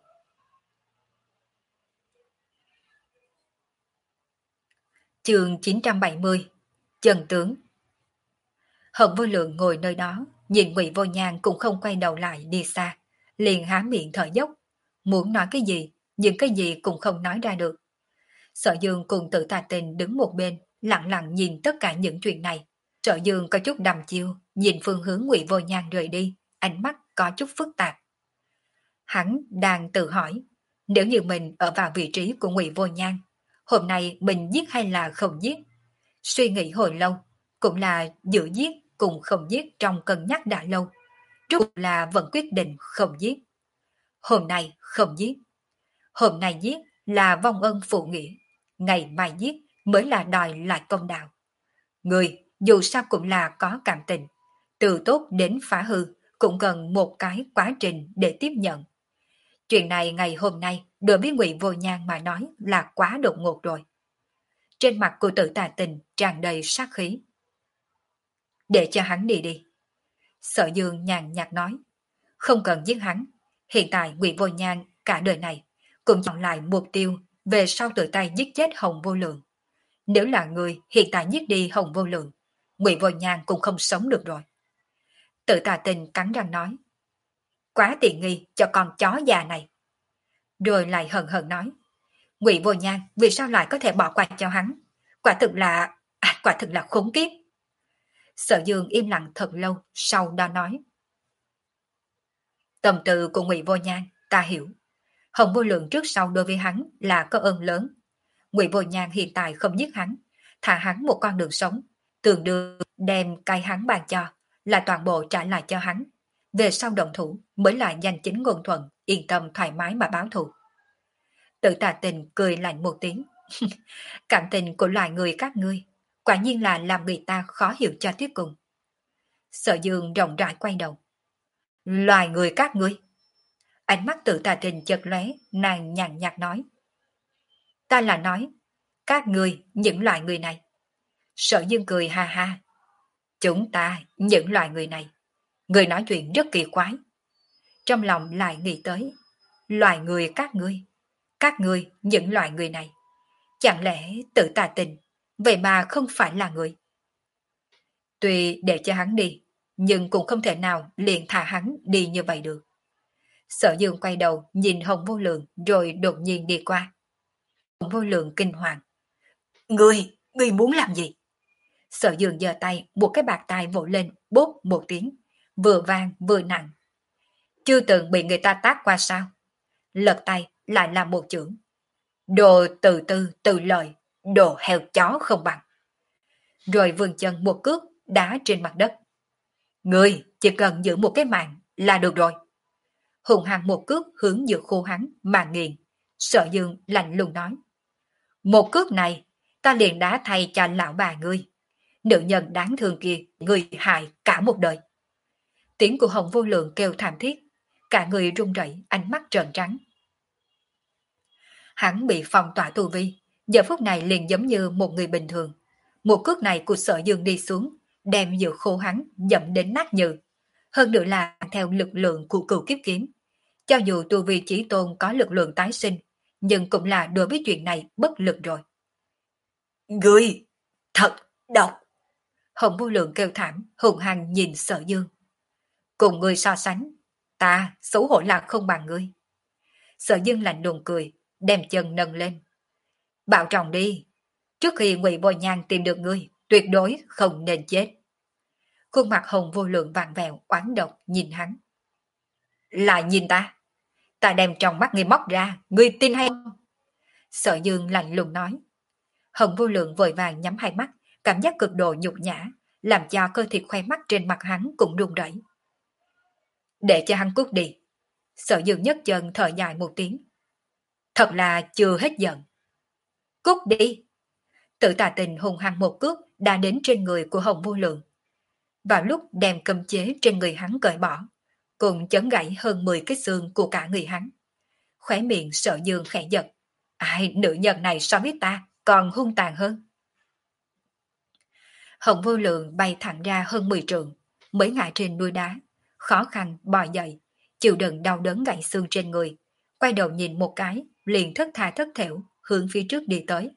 Chương chín trăm bảy mươi. Chân tướng. Hồng Vô Lượng ngồi nơi đó, nhìn Ngụy Vô Nhan cũng không quay đầu lại đi xa, liền há miệng thở dốc, muốn nói cái gì, nhưng cái gì cũng không nói ra được. Sở Dương cùng Tự Tà Tình đứng một bên, lặng lặng nhìn tất cả những chuyện này. Sở Dương có chút đăm chiêu, nhìn phương hướng Ngụy Vô Nhan rời đi, ánh mắt có chút phức tạp. Hắn đang tự hỏi, nếu như mình ở vào vị trí của Ngụy Vô Nhan, hôm nay mình giết hay là không giết? Suy nghĩ hồi lâu, cũng là giữa giết cùng không giết trong cân nhắc đã lâu. Rốt cuộc là vẫn quyết định không giết. Hôm nay không giết. Hôm nay giết là vong ân phụ nghĩa, ngày mai giết mới là đòi lại công đạo. Người dù sao cũng là có cảm tình, từ tốt đến phá hư cũng cần một cái quá trình để tiếp nhận. Chuyện này ngày hôm nay đối với Ngụy Vô Nhan mà nói là quá đột ngột rồi. Trên mặt của Tự Tà Tình tràn đầy sát khí. Để cho hắn đi đi. Sở Dương nhàn nhạt nói, không cần giết hắn. Hiện tại Ngụy Vô Nhan cả đời này cũng chọn lại mục tiêu về sau tự tay giết chết Hồng Vô Lượng. Nếu là người hiện tại giết đi Hồng Vô Lượng, Ngụy Vô Nhan cũng không sống được rồi. Tự Tà Tình cắn răng nói, quá tiện nghi cho con chó già này. Rồi lại hận hận nói, Ngụy Vô Nhan vì sao lại có thể bỏ qua cho hắn? Quả thực là, à, quả thực là khốn kiếp. Sở Dương im lặng thật lâu, sau đó nói, tâm tư của Ngụy Vô Nhan ta hiểu. Hồng Vô Lượng trước sau đối với hắn là có ơn lớn. Ngụy Vô Nhan hiện tại không giết hắn, thả hắn một con đường sống, tương đương đem cái hắn bàn cho, là toàn bộ trả lại cho hắn. Về sau động thủ mới là danh chính ngôn thuận, yên tâm thoải mái mà báo thù. Tự Tà Tình cười lạnh một tiếng. Cảm tình của loài người các ngươi, quả nhiên là làm người ta khó hiểu cho tiếp cùng. Sở Dương rộng rãi quay đầu. Loài người các ngươi. Ánh mắt Tự Tà Tình chợt lóe, nàng nhàn nhạt nói. Ta là nói, các ngươi, những loài người này. Sở Dương cười ha ha. Chúng ta, những loài người này. Người nói chuyện rất kỳ quái. Trong lòng lại nghĩ tới, loài người các ngươi. Các ngươi, những loài người này. Chẳng lẽ Tự Tà Tình, vậy mà không phải là người? Tuy để cho hắn đi, nhưng cũng không thể nào liền thả hắn đi như vậy được. Sở Dương quay đầu nhìn Hồng Vô Lượng rồi đột nhiên đi qua. Hồng Vô Lượng kinh hoàng. Ngươi, ngươi muốn làm gì? Sở Dương giơ tay, một cái bạt tai vỗ lên, bốp một tiếng, vừa vang vừa nặng. Chưa từng bị người ta tát qua sao? Lật tay lại là một chưởng. Đồ từ tư, từ lợi, đồ heo chó không bằng. Rồi vươn chân một cước đá trên mặt đất. Ngươi chỉ cần giữ một cái mạng là được rồi. Hùng hăng một cước hướng giữa khô hắn mà nghiền. Sở Dương lạnh lùng nói. Một cước này ta liền đá thay cho lão bà ngươi. Nữ nhân đáng thương kia ngươi hại cả một đời. Tiếng của Hồng Vô Lượng kêu thảm thiết. Cả người run rẩy, ánh mắt trợn trắng. Hắn bị phong tỏa tu vi, giờ phút này liền giống như một người bình thường. Một cước này của Sở Dương đi xuống, đem giữa khô hắn dẫm đến nát nhừ. hơn nữa là theo lực lượng của cửu kiếp kiếm. Cho dù tu vi chỉ tôn có lực lượng tái sinh, nhưng cũng là đối với chuyện này bất lực rồi. Ngươi, thật độc! Hồng Vô Lượng kêu thảm, hùng hăng nhìn Sở Dương. Cùng ngươi so sánh, ta xấu hổ là không bằng ngươi. Sở Dương lạnh lùng cười, đem chân nâng lên. Bảo trọng đi, trước khi Ngụy Vô Nhan tìm được ngươi, tuyệt đối không nên chết. Khuôn mặt Hồng Vô Lượng vàng vẹo, oán độc nhìn hắn. Lại nhìn ta, ta đem trong mắt ngươi móc ra, ngươi tin hay không? Sở Dương lạnh lùng nói. Hồng Vô Lượng vội vàng nhắm hai mắt, cảm giác cực độ nhục nhã, làm cho cơ thịt khoe mắt trên mặt hắn cũng run rẩy. Để cho hắn cút đi. Sở Dương nhấc chân thở dài một tiếng. Thật là chưa hết giận. Cút đi. Tự Tà Tình hùng hăng một cước đã đến trên người của Hồng Vô Lượng. Vào lúc đem cầm chế trên người hắn cởi bỏ, cùng chấn gãy hơn mười cái xương của cả người hắn. Khóe miệng Sở Dương khẽ giật. Ai, nữ nhân này so với ta còn hung tàn hơn. Hồng Vô Lượng bay thẳng ra hơn mười trượng, mới ngã trên núi đá, khó khăn bò dậy, chịu đựng đau đớn gãy xương trên người, quay đầu nhìn một cái, liền thất tha thất thểu hướng phía trước đi tới.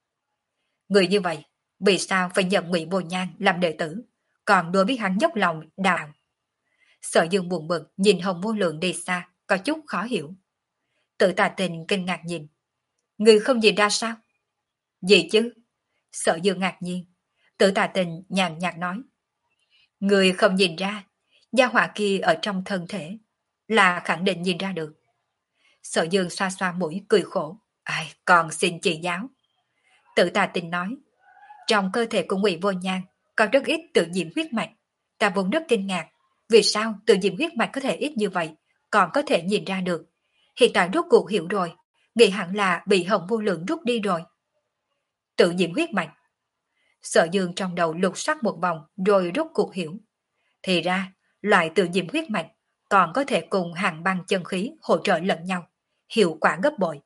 Người như vậy, vì sao phải nhận Ngụy Vô Nhan làm đệ tử, còn đối với hắn dốc lòng đào? Sở Dương buồn bực nhìn Hồng Vô Lượng đi xa, có chút khó hiểu. Tự Tà Tình kinh ngạc nhìn. Người không nhìn ra sao? Gì chứ? Sở Dương ngạc nhiên. Tự Tà Tình nhàn nhạt nói. Người không nhìn ra, gia hỏa kia ở trong thân thể, là khẳng định nhìn ra được. Sở Dương xoa xoa mũi cười khổ. Ai, còn xin chỉ giáo. Tự Tà Tình nói. Trong cơ thể của Ngụy Vô Nhan có rất ít tự diễm huyết mạch. Ta vốn rất kinh ngạc. Vì sao tự diễm huyết mạch có thể ít như vậy, còn có thể nhìn ra được. Hiện tại rốt cuộc hiểu rồi, nghĩ hẳn là bị Hồng Vô Lượng rút đi rồi. Tự diễm huyết mạch. Sở Dương trong đầu lục soát một vòng rồi rốt cuộc hiểu. Thì ra, loại tự diễm huyết mạch còn có thể cùng hàng băng chân khí hỗ trợ lẫn nhau, hiệu quả gấp bội.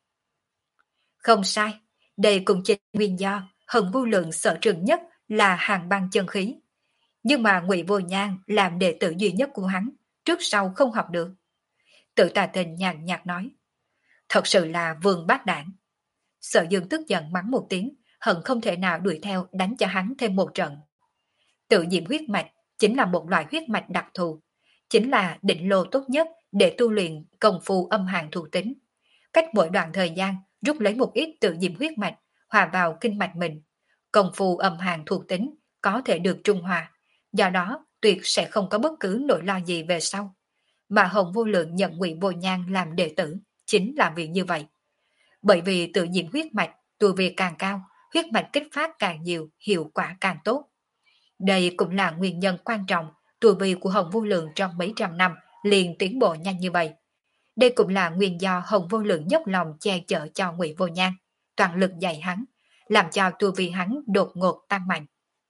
Không sai, đây cũng chính nguyên do Hồng Vô Lượng sở trường nhất là hàng băng chân khí. Nhưng mà Ngụy Vô Nhan làm đệ tử duy nhất của hắn, trước sau không học được. Tự Tà Tình nhàn nhạt nói. Thật sự là vương bát đảng. Sở Dương tức giận mắng một tiếng, hận không thể nào đuổi theo đánh cho hắn thêm một trận. Tự diễm huyết mạch chính là một loại huyết mạch đặc thù, chính là định lô tốt nhất để tu luyện công phu âm hàn thuộc tính. Cách mỗi đoạn thời gian rút lấy một ít tự diễm huyết mạch, hòa vào kinh mạch mình. Công phu âm hàn thuộc tính có thể được trung hòa, do đó tuyệt sẽ không có bất cứ nỗi lo gì về sau. Mà Hồng Vô Lượng nhận Ngụy Vô Nhan làm đệ tử chính là vì như vậy. Bởi vì tự diễm huyết mạch, tu vi càng cao, huyết mạch kích phát càng nhiều, hiệu quả càng tốt. Đây cũng là nguyên nhân quan trọng tu vi của Hồng Vô Lượng trong mấy trăm năm liền tiến bộ nhanh như vậy. Đây cũng là nguyên do Hồng Vô Lượng dốc lòng che chở cho Ngụy Vô Nhan, toàn lực dạy hắn, làm cho tu vi hắn đột ngột tăng mạnh.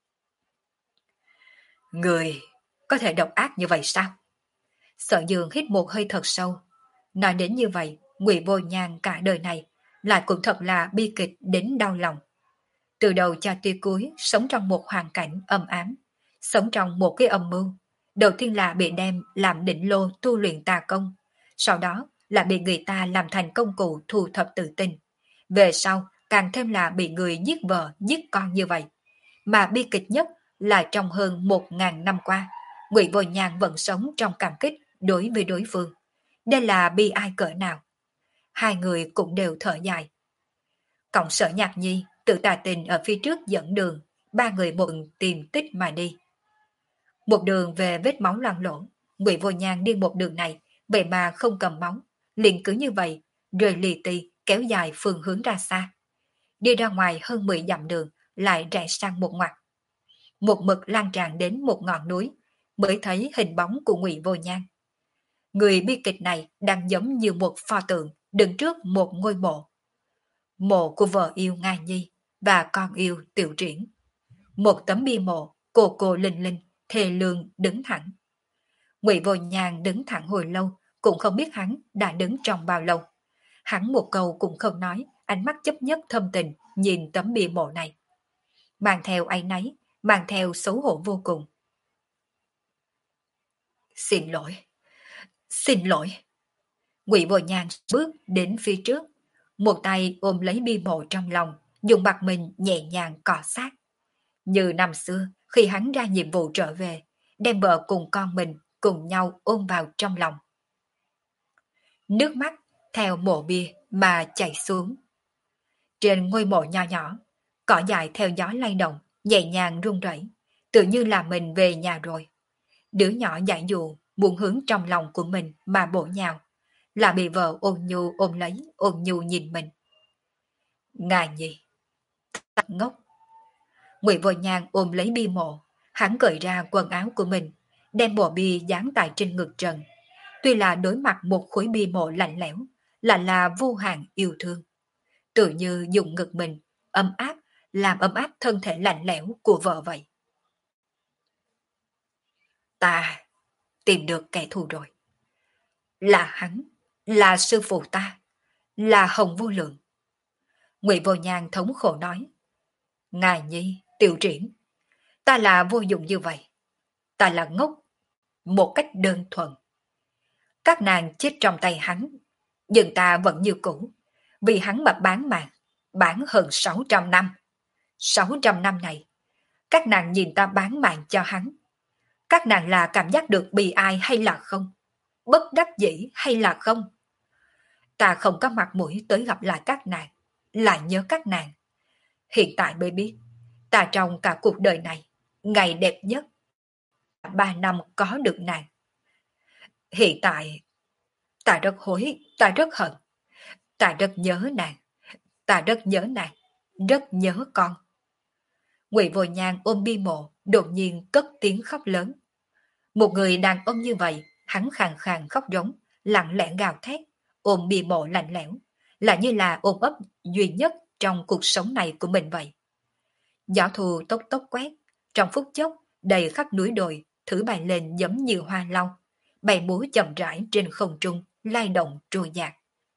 Người có thể độc ác như vậy sao? Sở Dương hít một hơi thật sâu. Nói đến như vậy, Ngụy Vô Nhan cả đời này lại cũng thật là bi kịch đến đau lòng. Từ đầu cho tới cuối sống trong một hoàn cảnh âm ám, sống trong một cái âm mưu. Đầu tiên là bị đem làm định lô tu luyện tà công, sau đó là bị người ta làm thành công cụ thu thập tự tin. Về sau càng thêm là bị người giết vợ, giết con như vậy. Mà bi kịch nhất là trong hơn một ngàn năm qua, Ngụy Vô Nhan vẫn sống trong cảm kích đối với đối phương. Đây là bi ai cỡ nào? Hai người cũng đều thở dài. Cộng Sở Nhạc Nhi, Tự Tà Tình ở phía trước dẫn đường, ba người một tìm tích mà đi. Một đường về vết máu loang lổ, Ngụy Vô Nhan đi một đường này, vậy mà không cầm máu, liền cứ như vậy, rời lì tì kéo dài phương hướng ra xa. Đi ra ngoài hơn mười dặm đường, lại rẽ sang một ngoặt. Một mực lan tràn đến một ngọn núi, mới thấy hình bóng của Ngụy Vô Nhan. Người bi kịch này đang giống như một pho tượng đứng trước một ngôi mộ. Mộ của vợ yêu Nga Nhi và con yêu Tiểu Triển. Một tấm bia mộ, cô cô linh linh, thề lương đứng thẳng. Ngụy Vô Nhan đứng thẳng hồi lâu, cũng không biết hắn đã đứng trong bao lâu. Hắn một câu cũng không nói, ánh mắt chấp nhất thâm tình nhìn tấm bia mộ này. Mang theo áy náy, mang theo xấu hổ vô cùng. Xin lỗi, xin lỗi. Ngụy Vô Nhan bước đến phía trước, một tay ôm lấy bi mộ trong lòng, dùng mặt mình nhẹ nhàng cọ sát. Như năm xưa, khi hắn ra nhiệm vụ trở về, đem vợ cùng con mình cùng nhau ôm vào trong lòng. Nước mắt theo mộ bia mà chảy xuống. Trên ngôi mộ nho nhỏ, cỏ dại theo gió lay động, nhẹ nhàng rung rẩy, tự như là mình về nhà rồi. Đứa nhỏ dại dụ muốn hướng trong lòng của mình mà bổ nhào, là bị vợ ôn nhu ôm lấy, ôn nhu nhìn mình. Ngài nhi, ta ngốc. Ngụy Vô Nhan ôm lấy bi mộ, hắn cởi ra quần áo của mình, đem bộ bi dán tại trên ngực trần. Tuy là đối mặt một khối bi mộ lạnh lẽo, lại là vô hạn yêu thương. Tự như dùng ngực mình, ấm áp, làm ấm áp thân thể lạnh lẽo của vợ vậy. Ta tìm được kẻ thù rồi. Là hắn, là sư phụ ta, là Hồng Vô Lượng. Ngụy Vô Nhan thống khổ nói. Ngài nhi, Tiểu Triển, ta là vô dụng như vậy. Ta là ngốc, một cách đơn thuần. Các nàng chết trong tay hắn, nhưng ta vẫn như cũ, vì hắn mà bán mạng, bán hơn sáu trăm năm. sáu trăm năm này, các nàng nhìn ta bán mạng cho hắn. Các nàng là cảm giác được bi ai hay là không? Bất đắc dĩ hay là không? Ta không có mặt mũi tới gặp lại các nàng, lại nhớ các nàng. Hiện tại mới biết, ta trong cả cuộc đời này, ngày đẹp nhất, ba năm có được nàng. Hiện tại, ta rất hối, ta rất hận, ta rất nhớ nàng, ta rất nhớ nàng, rất nhớ con. Ngụy Vô Nhan ôm bi mộ, đột nhiên cất tiếng khóc lớn. Một người đàn ông như vậy, hắn khàn khàn khóc rống, lặng lẽ gào thét, ôm bi mộ lạnh lẽo, là như là ôm ấp duy nhất trong cuộc sống này của mình vậy. Gió thu tốc tốc quét, trong phút chốc, đầy khắp núi đồi, thử bay lên giống như hoa lau, bay múa chậm rãi trên không trung, lay động trôi dạt.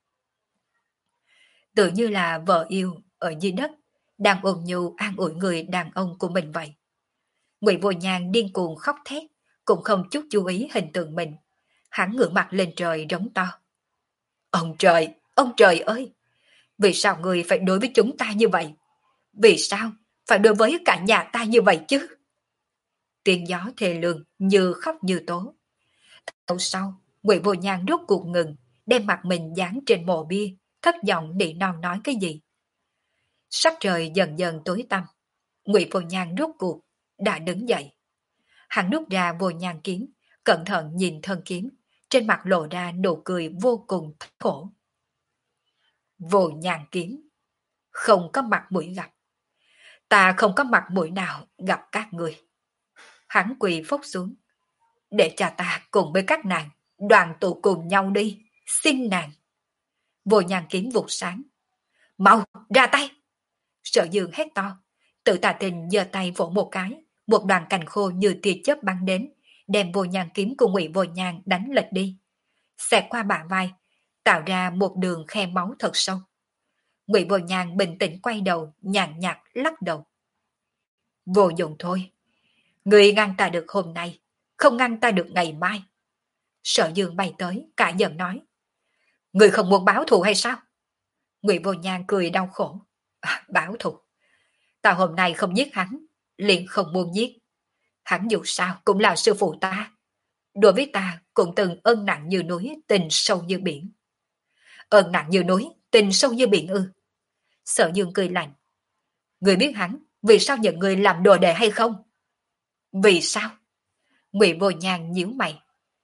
Tự như là vợ yêu ở dưới đất, đang ôm nhu an ủi người đàn ông của mình vậy. Ngụy Vô Nhan điên cuồng khóc thét, cũng không chút chú ý hình tượng mình. Hắn ngửa mặt lên trời rống to. Ông trời, ông trời ơi! Vì sao người phải đối với chúng ta như vậy? Vì sao phải đối với cả nhà ta như vậy chứ? Tiếng gió thề lương như khóc như tố. Lâu sau, Ngụy Vô Nhan rốt cuộc ngừng, đem mặt mình dán trên mộ bia, thấp giọng nỉ non nói cái gì. Sắc trời dần dần tối tăm, Ngụy Vô Nhan rốt cuộc đã đứng dậy. Hắn rút ra Vô Nhan kiếm, cẩn thận nhìn thân kiếm, trên mặt lộ ra nụ cười vô cùng khổ. Vô Nhan kiếm, không có mặt mũi gặp. Ta không có mặt mũi nào gặp các người. Hắn quỳ phốc xuống. Để cha ta cùng với các nàng đoàn tụ cùng nhau đi, xin nàng. Vô Nhan kiếm vụt sáng. Mau, ra tay! Sở Dương hét to. Tự Tà Tình giơ tay vỗ một cái, một đoàn cành khô như tia chớp bắn đến, đem Vô Nhan kiếm của Ngụy Vô Nhan đánh lệch đi, xẹt qua bả vai, tạo ra một đường khe máu thật sâu. Ngụy Vô Nhan bình tĩnh quay đầu, nhàn nhạt lắc đầu. Vô dụng thôi, người ngăn ta được hôm nay, không ngăn ta được ngày mai. Sở Dương bay tới, cả giận nói. Người không muốn báo thù hay sao? Ngụy Vô Nhan cười đau khổ. À, báo thù? Ta hôm nay không giết hắn, liền không muốn giết. Hắn dù sao cũng là sư phụ ta. Đối với ta cũng từng ân nặng như núi, tình sâu như biển. Ân nặng như núi, tình sâu như biển ư? Sở Dương cười lạnh. Người biết hắn vì sao nhận người làm đồ đệ hay không? Vì sao? Ngụy Vô Nhan nhíu mày.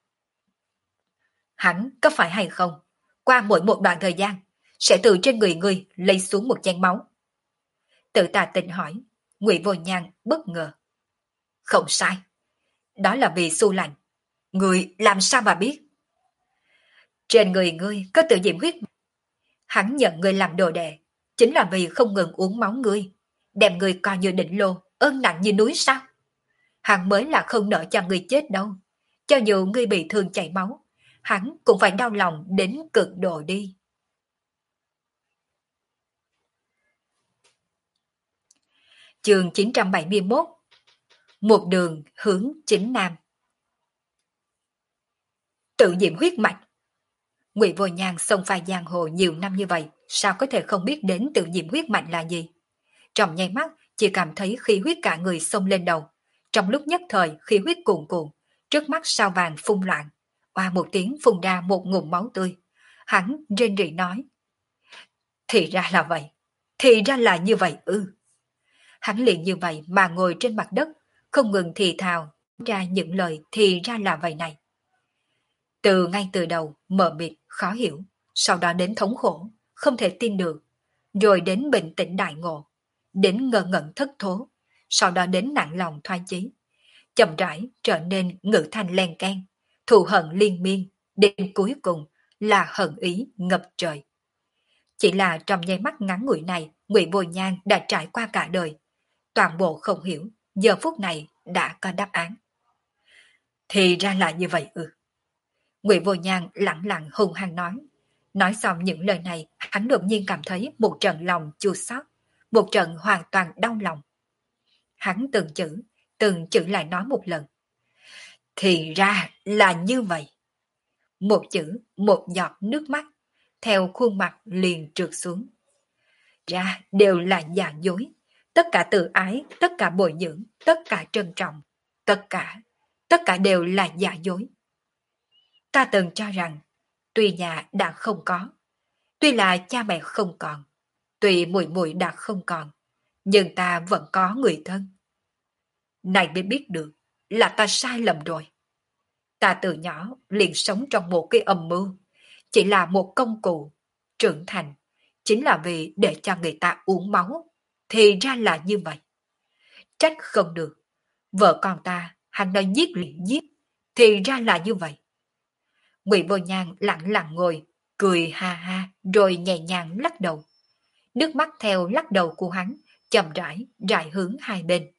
Hắn có phải hay không? Qua mỗi một đoạn thời gian, sẽ từ trên người người lấy xuống một chén máu. Tự Tà Tình hỏi. Ngụy Vô Nhan bất ngờ. Không sai. Đó là vì Xu Lạnh. Người làm sao mà biết? Trên người ngươi có tự diễm huyết. Hắn nhận ngươi làm đồ đệ, chính là vì không ngừng uống máu ngươi, đem ngươi coi như đỉnh lô, ơn nặng như núi sao? Hắn mới là không nỡ cho ngươi chết đâu. Cho dù ngươi bị thương chảy máu, hắn cũng phải đau lòng đến cực độ đi. Chương chín trăm bảy mươi mốt. Một đường hướng chính nam. Tự diễm huyết mạch. Ngụy Vô Nhan xông pha giang hồ nhiều năm như vậy, sao có thể không biết đến tự diễm huyết mạch là gì? Trong nháy mắt, chỉ cảm thấy khí huyết cả người xông lên đầu. Trong lúc nhất thời khí huyết cuồn cuộn, trước mắt sao vàng phun loạn. Oa một tiếng phun ra một ngụm máu tươi. Hắn rên rỉ nói. Thì ra là vậy. Thì ra là như vậy ư. Hắn liền như vậy mà ngồi trên mặt đất, không ngừng thì thào ra những lời thì ra là vậy này. Từ ngay từ đầu, mờ mịt, khó hiểu, sau đó đến thống khổ, không thể tin được, rồi đến bình tĩnh đại ngộ, đến ngơ ngẩn thất thố, sau đó đến nặng lòng thoái chí, chậm rãi trở nên ngữ thanh len can, thù hận liên miên, đến cuối cùng là hận ý ngập trời. Chỉ là trong nháy mắt ngắn ngủi này, Ngụy Vô Nhan đã trải qua cả đời, toàn bộ không hiểu, giờ phút này đã có đáp án. Thì ra là như vậy ư. Ngụy Vô Nhan lặng lặng hung hăng nói. Nói xong những lời này, hắn đột nhiên cảm thấy một trận lòng chua xót, một trận hoàn toàn đau lòng. Hắn từng chữ, từng chữ lại nói một lần. Thì ra là như vậy. Một chữ, một giọt nước mắt, theo khuôn mặt liền trượt xuống. Ra đều là giả dối, tất cả tự ái, tất cả bồi dưỡng, tất cả trân trọng, tất cả, tất cả đều là giả dối. Ta từng cho rằng, tuy nhà đã không có, tuy là cha mẹ không còn, tuy muội muội đã không còn, nhưng ta vẫn có người thân. Này mới biết được là ta sai lầm rồi. Ta từ nhỏ liền sống trong một cái âm mưu, chỉ là một công cụ, trưởng thành, chính là vì để cho người ta uống máu, thì ra là như vậy. Trách không được, vợ con ta, hắn nói giết liền giết, thì ra là như vậy. Ngụy Vô Nhan lặng lặng ngồi, cười ha ha, rồi nhẹ nhàng lắc đầu. Nước mắt theo lắc đầu của hắn, chậm rãi, rải hướng hai bên.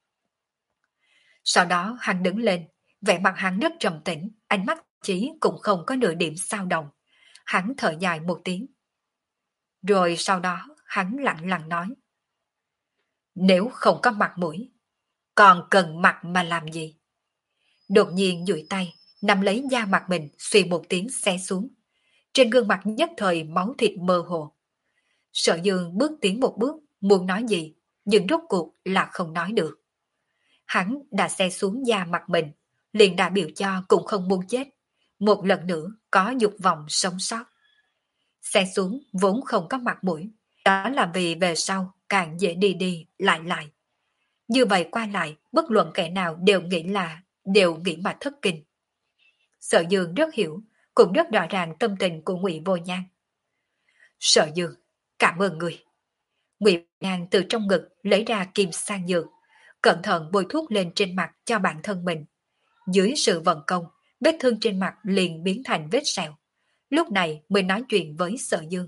Sau đó hắn đứng lên, vẻ mặt hắn rất trầm tĩnh, ánh mắt chỉ cũng không có nửa điểm sao động. Hắn thở dài một tiếng. Rồi sau đó hắn lặng lặng nói. Nếu không có mặt mũi, còn cần mặt mà làm gì? Đột nhiên duỗi tay, nắm lấy da mặt mình, suy một tiếng xé xuống. Trên gương mặt nhất thời máu thịt mơ hồ. Sở Dương bước tiến một bước, muốn nói gì, nhưng rốt cuộc là không nói được. Hắn đã xé xuống da mặt mình, liền đã biểu cho cũng không muốn chết. Một lần nữa có dục vọng sống sót. Xé xuống vốn không có mặt mũi, đó là vì về sau càng dễ đi đi lại lại. Như vậy qua lại, bất luận kẻ nào đều nghĩ là, đều nghĩ mà thất kinh. Sở Dương rất hiểu, cũng rất rõ ràng tâm tình của Ngụy Vô Nhan. Sở Dương, cảm ơn người. Ngụy Vô Nhan từ trong ngực lấy ra kim sang dược, cẩn thận bôi thuốc lên trên mặt cho bản thân mình. Dưới sự vận công, vết thương trên mặt liền biến thành vết sẹo. Lúc này mới nói chuyện với Sở Dương.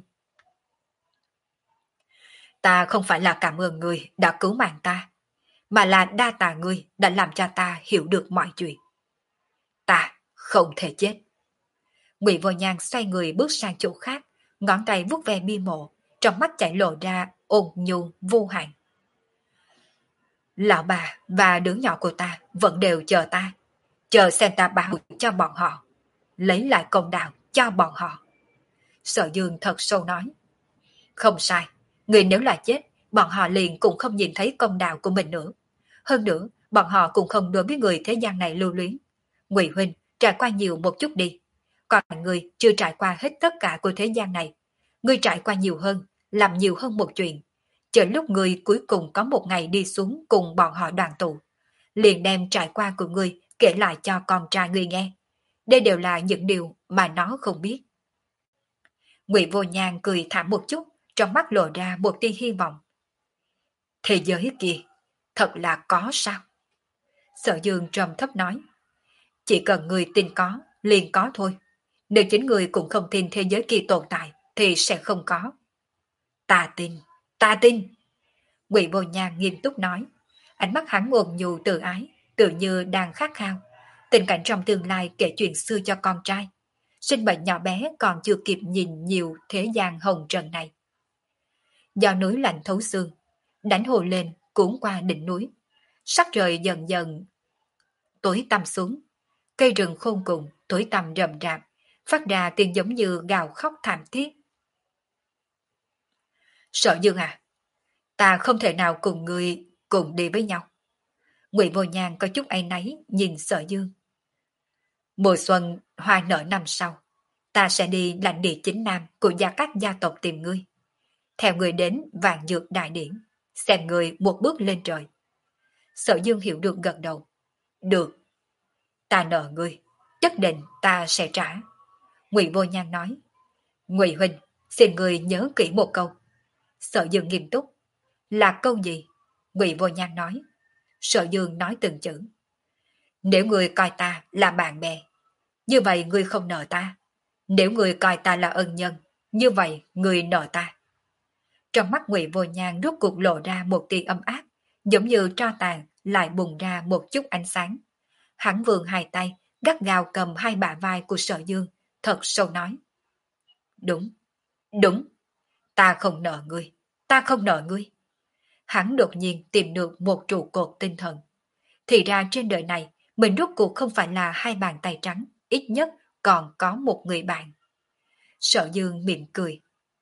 Ta không phải là cảm ơn người đã cứu mạng ta, mà là đa tạ người đã làm cho ta hiểu được mọi chuyện. Ta không thể chết. Ngụy Vô Nhan xoay người bước sang chỗ khác, ngón tay vuốt ve bi mộ, trong mắt chảy lộ ra ôn nhu vô hạn. Lão bà và đứa nhỏ của ta vẫn đều chờ ta, chờ xem ta báo cho bọn họ, lấy lại công đạo cho bọn họ. Sở Dương thật sâu nói. Không sai, người nếu là chết, bọn họ liền cũng không nhìn thấy công đạo của mình nữa. Hơn nữa, bọn họ cũng không đối với người thế gian này lưu luyến. Ngụy huynh, trải qua nhiều một chút đi. Còn người chưa trải qua hết tất cả của thế gian này. Ngươi trải qua nhiều hơn, làm nhiều hơn một chuyện. Chờ lúc ngươi cuối cùng có một ngày đi xuống cùng bọn họ đoàn tụ, liền đem trải qua của ngươi kể lại cho con trai ngươi nghe. Đây đều là những điều mà nó không biết. Ngụy Vô Nhan cười thảm một chút, trong mắt lộ ra một tia hy vọng. Thế giới kia, thật là có sao? Sở Dương trầm thấp nói. Chỉ cần người tin có, liền có thôi. Nếu chính người cũng không tin thế giới kia tồn tại, thì sẽ không có. Ta tin, ta tin. Ngụy Vô Nhan nghiêm túc nói. Ánh mắt hắn ôn nhu tự ái, tự như đang khát khao. Tình cảnh trong tương lai kể chuyện xưa cho con trai. Sinh mệnh nhỏ bé còn chưa kịp nhìn nhiều thế gian hồng trần này. Do núi lạnh thấu xương, đánh hồ lên cuốn qua đỉnh núi. Sắc trời dần dần tối tăm xuống, cây rừng khôn cùng tối tăm rậm rạp, phát ra tiếng giống như gào khóc thảm thiết. Sở Dương à, ta không thể nào cùng ngươi cùng đi với nhau. Ngụy Vô Nhan có chút áy náy nhìn Sở Dương. Mùa xuân hoa nở năm sau, ta sẽ đi lãnh địa chính nam của gia các gia tộc tìm ngươi. Theo người đến Vạn Dược Đại Điển, xem người một bước lên trời. Sở Dương hiểu được gật đầu. Được, ta nợ ngươi, nhất định ta sẽ trả. Ngụy Vô Nhan nói. Ngụy huynh, xin ngươi nhớ kỹ một câu. Sở Dương nghiêm túc. Là câu gì? Ngụy Vô Nhan nói. Sở Dương nói từng chữ. Nếu ngươi coi ta là bạn bè, như vậy ngươi không nợ ta. Nếu ngươi coi ta là ân nhân, như vậy ngươi nợ ta. Trong mắt Ngụy Vô Nhan rốt cuộc lộ ra một tia âm áp, giống như tro tàn lại bùng ra một chút ánh sáng. Hắn vươn hai tay, gắt gao cầm hai bả vai của Sở Dương, thật sâu nói. Đúng, đúng, ta không nợ ngươi, ta không nợ ngươi. Hắn đột nhiên tìm được một trụ cột tinh thần. Thì ra trên đời này, mình rốt cuộc không phải là hai bàn tay trắng, ít nhất còn có một người bạn. Sở Dương mỉm cười.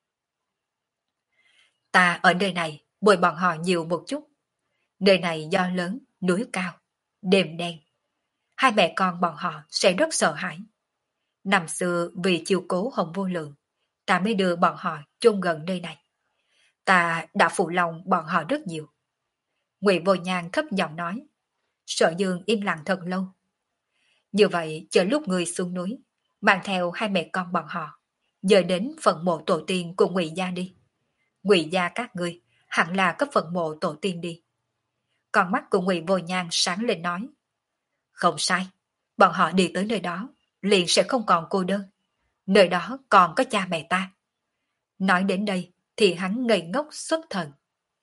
Ta ở nơi này bồi bọn họ nhiều một chút. Nơi này do lớn, núi cao, đêm đen. Hai mẹ con bọn họ sẽ rất sợ hãi. Năm xưa vì chiều cố Hồng Vô Lượng, ta mới đưa bọn họ chôn gần nơi này. Ta đã phụ lòng bọn họ rất nhiều. Ngụy Vô Nhan thấp giọng nói. Sở Dương im lặng thật lâu. Như vậy chờ lúc người xuống núi, mang theo hai mẹ con bọn họ, giờ đến phần mộ tổ tiên của Ngụy gia đi. Ngụy gia các ngươi hẳn là có phần mộ tổ tiên đi. Con mắt của Ngụy Vô Nhan sáng lên nói. Không sai, bọn họ đi tới nơi đó, liền sẽ không còn cô đơn. Nơi đó còn có cha mẹ ta. Nói đến đây thì hắn ngây ngốc xuất thần.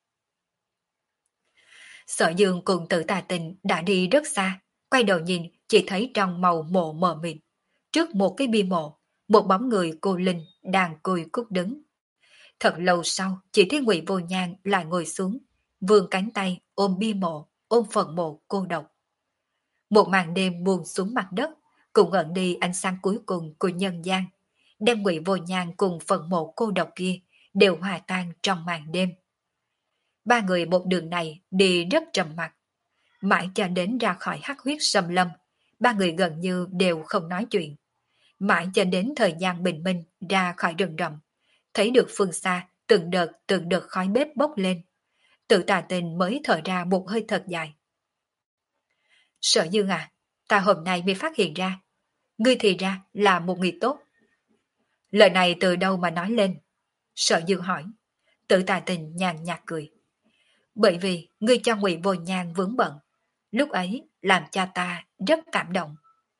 Sở Dương cùng Tử Tà Tình đã đi rất xa, quay đầu nhìn chỉ thấy trong màu mộ mờ mịt. Trước một cái bia mộ, một bóng người cô linh đang cùi cúc đứng. Thật lâu sau, chỉ thấy Ngụy Vô Nhan lại ngồi xuống, vươn cánh tay ôm bia mộ, ôm phần mộ cô độc. Một màn đêm buông xuống mặt đất, cùng ẩn đi ánh sáng cuối cùng của nhân gian, đem Ngụy Vô Nhan cùng phần mộ cô độc kia đều hòa tan trong màn đêm. Ba người một đường này đi rất trầm mặc, mãi cho đến ra khỏi hắc huyết xâm lâm, ba người gần như đều không nói chuyện. Mãi cho đến thời gian bình minh ra khỏi rừng rậm, thấy được phương xa từng đợt từng đợt khói bếp bốc lên, Tự Tà Tình mới thở ra một hơi thật dài. Sở Dương à, ta hôm nay mới phát hiện ra, ngươi thì ra là một người tốt. Lời này từ đâu mà nói lên? Sở Dương hỏi. Tự Tà Tình nhàn nhạt cười. Bởi vì ngươi cho Ngụy Vô Nhan vướng bận, lúc ấy làm cha ta rất cảm động.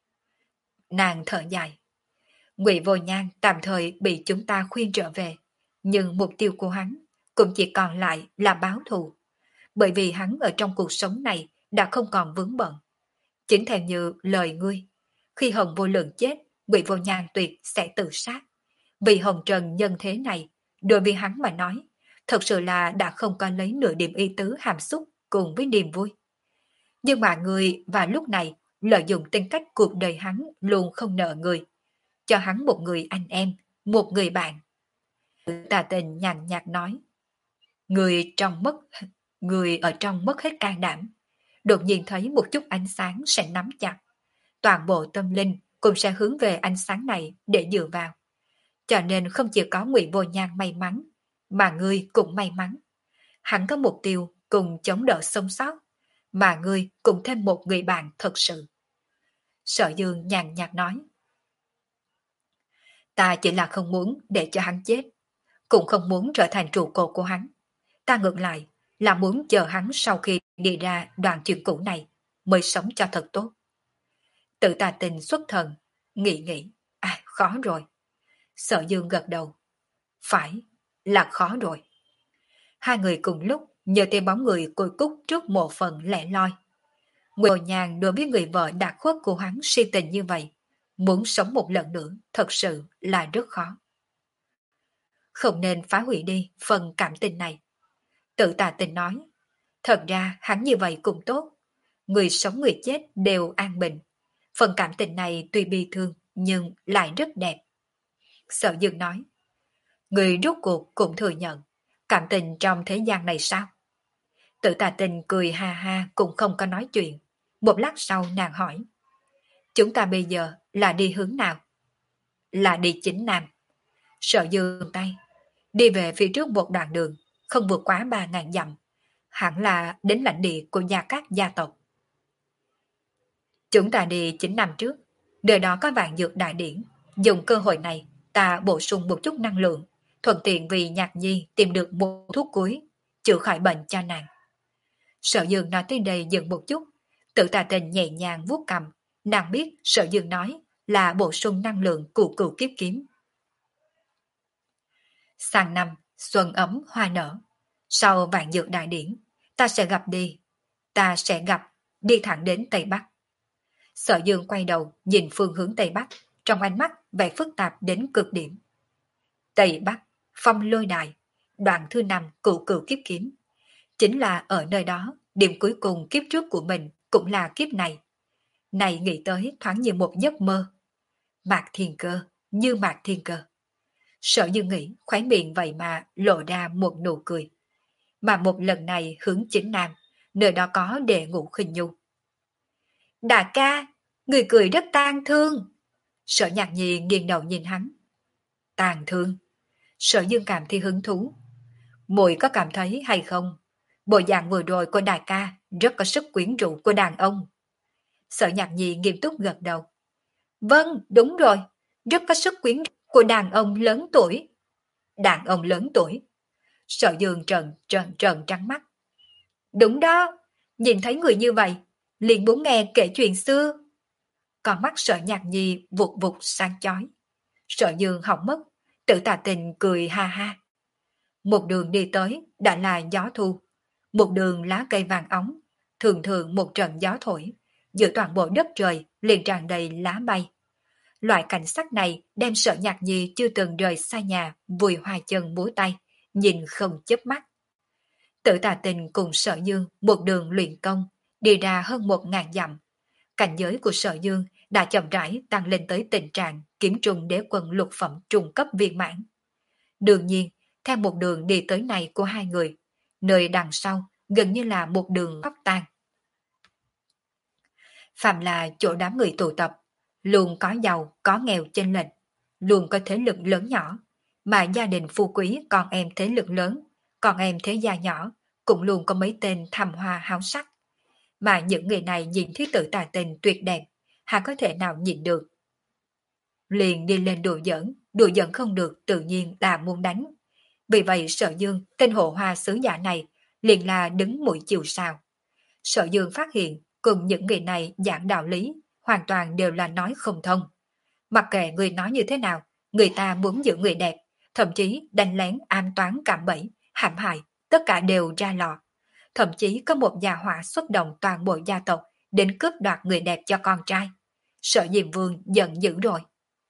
Nàng thở dài. Ngụy Vô Nhan tạm thời bị chúng ta khuyên trở về, nhưng mục tiêu của hắn cũng chỉ còn lại là báo thù. Bởi vì hắn ở trong cuộc sống này đã không còn vướng bận. Chính theo như lời ngươi, khi Hồng Vô Lượng chết, Ngụy Vô Nhan tuyệt sẽ tự sát. Vì hồng trần nhân thế này, đối với hắn mà nói, thật sự là đã không có lấy nửa điểm ý tứ hàm xúc cùng với niềm vui. Nhưng mà người và lúc này lợi dụng tính cách cuộc đời hắn luôn không nợ người, cho hắn một người anh em, một người bạn. Tà Tình nhàn nhạt nói. Người trong mất, người ở trong mất hết can đảm, đột nhiên thấy một chút ánh sáng sẽ nắm chặt. Toàn bộ tâm linh cũng sẽ hướng về ánh sáng này để dựa vào. Cho nên không chỉ có Ngụy Vô Nhan may mắn, mà ngươi cũng may mắn. Hắn có mục tiêu cùng chống đỡ sống sót, mà ngươi cũng thêm một người bạn thật sự. Sở Dương nhàn nhạt nói. Ta chỉ là không muốn để cho hắn chết, cũng không muốn trở thành trụ cột của hắn. Ta ngược lại là muốn chờ hắn sau khi đi ra đoạn chuyện cũ này mới sống cho thật tốt. Tự Tà Tình xuất thần, nghĩ nghĩ, à khó rồi. Sở Dương gật đầu. Phải, là khó rồi. Hai người cùng lúc nhờ tên bóng người côi cúc trước một phần lẻ loi. Ngụy Vô Nhan đối với người vợ đã khuất của hắn si tình như vậy, muốn sống một lần nữa thật sự là rất khó. Không nên phá hủy đi phần cảm tình này. Tự Tà Tình nói. Thật ra hắn như vậy cũng tốt. Người sống người chết đều an bình. Phần cảm tình này tuy bi thương nhưng lại rất đẹp. Sở Dương nói, người rốt cuộc cũng thừa nhận, cảm tình trong thế gian này sao? Tự Tà Tình cười ha ha cũng không có nói chuyện. Một lát sau nàng hỏi, chúng ta bây giờ là đi hướng nào? Là đi chính nam. Sở Dương tay, đi về phía trước một đoạn đường, không vượt quá ba ngàn dặm, hẳn là đến lãnh địa của Gia Cát gia tộc. Chúng ta đi chính năm trước, nơi đó có vạn dược đại điển, dùng cơ hội này ta bổ sung một chút năng lượng, thuận tiện vì Nhạc Nhi tìm được một thuốc cuối, chữa khỏi bệnh cho nàng. Sở Dương nói tới đây dừng một chút, Tự Tà Tình nhẹ nhàng vuốt cầm, nàng biết Sở Dương nói là bổ sung năng lượng cửu cửu kiếp kiếm. Sang năm, xuân ấm hoa nở, sau vạn dược đại điển, ta sẽ gặp đi, ta sẽ gặp, đi thẳng đến Tây Bắc. Sở Dương quay đầu nhìn phương hướng Tây Bắc, trong ánh mắt vẻ phức tạp đến cực điểm. Tây Bắc, phong lôi đài, đoạn thứ năm cửu cửu kiếp kiếm. Chính là ở nơi đó, điểm cuối cùng kiếp trước của mình cũng là kiếp này. Này nghĩ tới thoáng như một giấc mơ. Mạc Thiên Cơ, như Mạc Thiên Cơ. Sở Dương nghĩ khóe miệng vậy mà lộ ra một nụ cười. Mà một lần này hướng chính nam, nơi đó có đệ ngũ khinh nhu. Đại ca, người cười rất tang thương. Sở Nhạc Nhi nghiêng đầu nhìn hắn. Tang thương. Sở Dương cảm thấy hứng thú. Muội có cảm thấy hay không? Bộ dạng vừa rồi của đại ca rất có sức quyến rũ của đàn ông. Sở Nhạc Nhi nghiêm túc gật đầu. Vâng, đúng rồi, rất có sức quyến rũ của đàn ông lớn tuổi. Đàn ông lớn tuổi. Sở Dương trợn trợn trợn trắng mắt. Đúng đó, nhìn thấy người như vậy, liền muốn nghe kể chuyện xưa. Còn mắt Sở Nhạc Nhi vụt vụt sáng chói. Sở Dương hỏng mất, Tự Tà Tình cười ha ha. Một đường đi tới đã là gió thu, một đường lá cây vàng óng, thường thường một trận gió thổi, giữa toàn bộ đất trời liền tràn đầy lá bay. Loại cảnh sắc này đem Sở Nhạc Nhi chưa từng rời xa nhà, vùi hoài chân múa tay, nhìn không chớp mắt. Tự Tà Tình cùng Sở Dương một đường luyện công, đi ra hơn một ngàn dặm. Cảnh giới của Sở Dương đã chậm rãi tăng lên tới tình trạng kiếm trùng đế quân lục phẩm trung cấp viên mãn. Đương nhiên, theo một đường đi tới này của hai người, nơi đằng sau gần như là một đường tóc tan. Phạm là chỗ đám người tụ tập, luôn có giàu, có nghèo chênh lệch, luôn có thế lực lớn nhỏ, mà gia đình phu quý con em thế lực lớn, con em thế gia nhỏ, cũng luôn có mấy tên thầm hoa háo sắc. Mà những người này nhìn thấy Tự Tà Tình tuyệt đẹp, hà có thể nào nhìn được. Liền đi lên đùa giỡn, đùa giỡn không được tự nhiên là muốn đánh. Vì vậy Sở Dương, tên hộ hoa sứ giả này, liền là đứng mũi chiều sao. Sở Dương phát hiện cùng những người này giảng đạo lý, hoàn toàn đều là nói không thông. Mặc kệ người nói như thế nào, người ta muốn giữ người đẹp, thậm chí đánh lén an toán cạm bẫy, hãm hại, tất cả đều ra lò. Thậm chí có một gia hỏa xuất động toàn bộ gia tộc đến cướp đoạt người đẹp cho con trai. Sở Diêm Vương giận dữ rồi.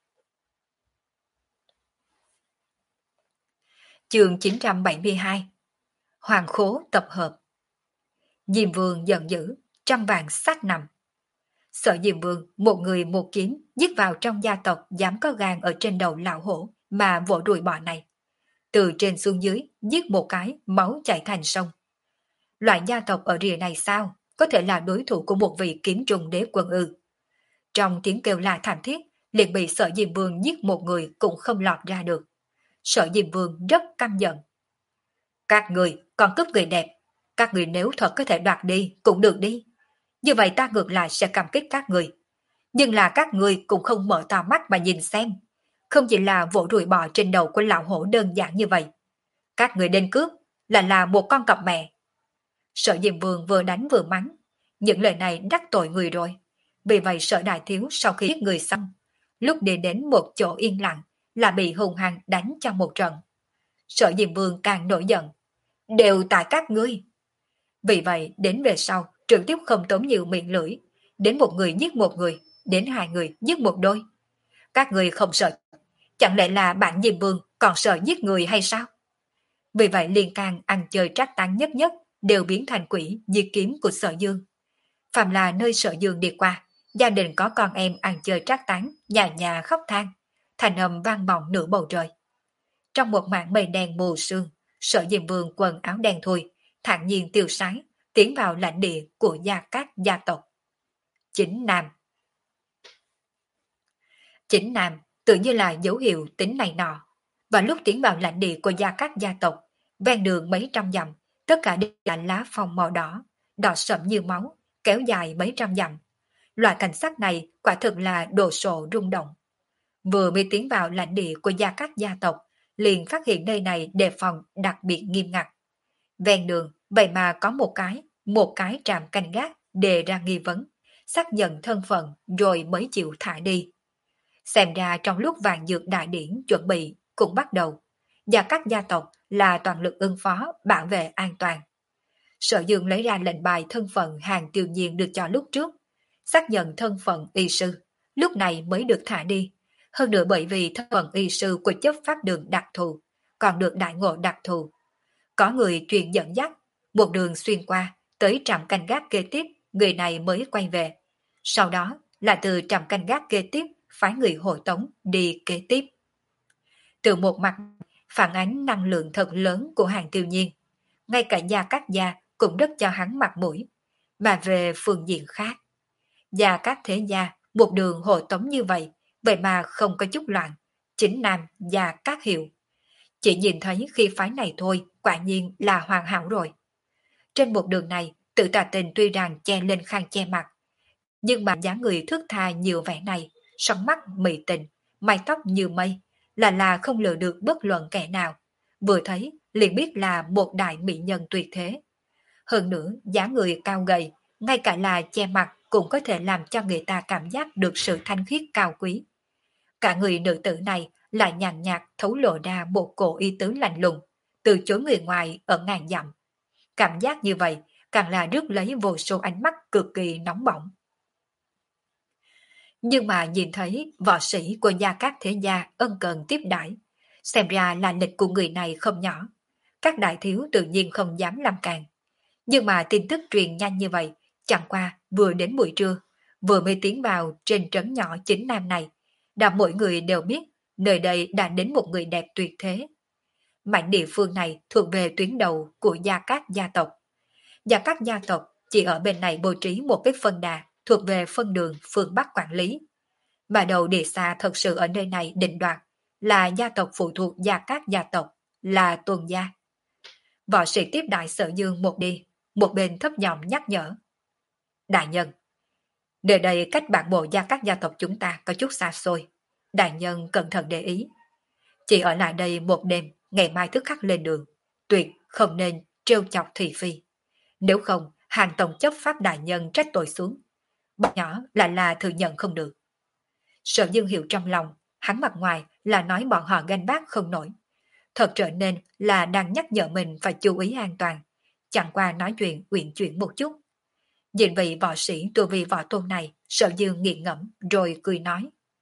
Chương chín trăm bảy mươi hai Hoàng Khố tập hợp. Diêm Vương giận dữ, trăm vàng sát nằm. Sở Diêm Vương, một người một kiếm, giết vào trong gia tộc dám có gan ở trên đầu lão hổ mà vỗ đuổi bọ này. Từ trên xuống dưới, giết một cái, máu chảy thành sông. Loại gia tộc ở rìa này sao, có thể là đối thủ của một vị kiếm trùng đế quân ư? Trong tiếng kêu la thảm thiết, liền bị Sở Diêm Vương giết một người cũng không lọt ra được. Sở Diêm Vương rất căm giận. Các người còn cướp người đẹp, các người nếu thật có thể đoạt đi cũng được đi. Như vậy ta ngược lại sẽ cảm kích các người. Nhưng là các người cũng không mở to mắt mà nhìn xem. Không chỉ là vỗ đuổi bò trên đầu của lão hổ đơn giản như vậy. Các người đến cướp là là một con cọp mẹ. Sở Diêm Vương vừa đánh vừa mắng. Những lời này đắc tội người rồi. Vì vậy Sở Đại Thiếu sau khi giết người xong, lúc đi đến một chỗ yên lặng là bị hùng hăng đánh cho một trận. Sở Diêm Vương càng nổi giận. Đều tại các ngươi. Vì vậy đến về sau trực tiếp không tốn nhiều miệng lưỡi. Đến một người giết một người, đến hai người giết một đôi. Các người không sợ. Chẳng lẽ là bạn Diêm Vương còn sợ giết người hay sao? Vì vậy liên can ăn chơi trác tán nhất nhất đều biến thành quỷ diệt kiếm của Sở Dương. Phạm là nơi Sở Dương đi qua Gia đình có con em ăn chơi trác tán, nhà nhà khóc than, thành âm vang vọng nửa bầu trời. Trong một mảng mây đen mù sương, Sở Diêm Vương quần áo đen thui, thản nhiên tiêu sái, tiến vào lãnh địa của gia các gia tộc. Chính Nam. Chính Nam tự như là dấu hiệu tính này nọ. Và lúc tiến vào lãnh địa của gia các gia tộc, ven đường mấy trăm dặm, tất cả đều là lá phong màu đỏ, đỏ sẫm như máu, kéo dài mấy trăm dặm. Loại cảnh sắc này quả thực là đồ sộ rung động. Vừa mới tiến vào lãnh địa của gia các gia tộc, liền phát hiện nơi này đề phòng đặc biệt nghiêm ngặt. Ven đường, vậy mà có một cái, một cái trạm canh gác đề ra nghi vấn, xác nhận thân phận rồi mới chịu thả đi. Xem ra trong lúc vàng dược đại điển chuẩn bị cũng bắt đầu, và các gia tộc là toàn lực ứng phó bảo vệ an toàn. Sở Dương lấy ra lệnh bài thân phận hàng tiêu nhiên được cho lúc trước, xác nhận thân phận y sư, lúc này mới được thả đi. Hơn nữa bởi vì thân phận y sư của chấp pháp đường đặc thù, còn được đại ngộ đặc thù. Có người truyền dẫn dắt, một đường xuyên qua, tới trạm canh gác kế tiếp, người này mới quay về. Sau đó là từ trạm canh gác kế tiếp, phái người hộ tống đi kế tiếp. Từ một mặt, phản ánh năng lượng thật lớn của hàng tiêu nhiên. Ngay cả gia các gia cũng rất cho hắn mặt mũi. Mà về phương diện khác, gia các thế gia, một đường hộ tống như vậy, vậy mà không có chút loạn, chính Nam gia các hiệu. Chỉ nhìn thấy khi phái này thôi, quả nhiên là hoàn hảo rồi. Trên một đường này, tự tà tình tuy rằng che lên khăn che mặt, nhưng mà dáng người thước tha nhiều vẻ này, sóng mắt mị tình, mái tóc như mây, là là không lừa được bất luận kẻ nào. Vừa thấy, liền biết là một đại mỹ nhân tuyệt thế. Hơn nữa, dáng người cao gầy, ngay cả là che mặt cũng có thể làm cho người ta cảm giác được sự thanh khiết cao quý. Cả người nữ tử này lại nhàn nhạt thấu lộ ra một cổ y tứ lạnh lùng, từ chối người ngoài ở ngàn dặm. Cảm giác như vậy càng là rước lấy vô số ánh mắt cực kỳ nóng bỏng. Nhưng mà nhìn thấy võ sĩ của gia các thế gia ân cần tiếp đãi, xem ra là lịch của người này không nhỏ. Các đại thiếu tự nhiên không dám làm càng. Nhưng mà tin tức truyền nhanh như vậy, chẳng qua vừa đến buổi trưa, vừa mới tiến vào trên trấn nhỏ chính Nam này, đã mỗi người đều biết nơi đây đã đến một người đẹp tuyệt thế. Mảnh địa phương này thuộc về tuyến đầu của gia các gia tộc. Gia các gia tộc chỉ ở bên này bố trí một cái phân đà thuộc về phân đường phương Bắc quản lý. Mà đầu địa xa thật sự ở nơi này định đoạt là gia tộc phụ thuộc gia các gia tộc, là Tuần gia. Võ sĩ tiếp đại Sở Dương một đi, một bên thấp giọng nhắc nhở. Đại nhân, nơi đây cách bản bộ gia các gia tộc chúng ta có chút xa xôi. Đại nhân cẩn thận để ý. Chỉ ở lại đây một đêm, ngày mai thức khắc lên đường. Tuyệt không nên trêu chọc thị phi. Nếu không, hàng tổng chấp pháp đại nhân trách tội xuống. Bọn nhỏ lại là thừa nhận không được. Sở Dương hiểu trong lòng, hắn mặt ngoài là nói bọn họ ganh bác không nổi. Thật trở nên là đang nhắc nhở mình phải chú ý an toàn. Chẳng qua nói chuyện uyển chuyển một chút. Nhìn vị võ sĩ tu vi võ tôn này, Sở Dương nghiền ngẫm rồi cười nói.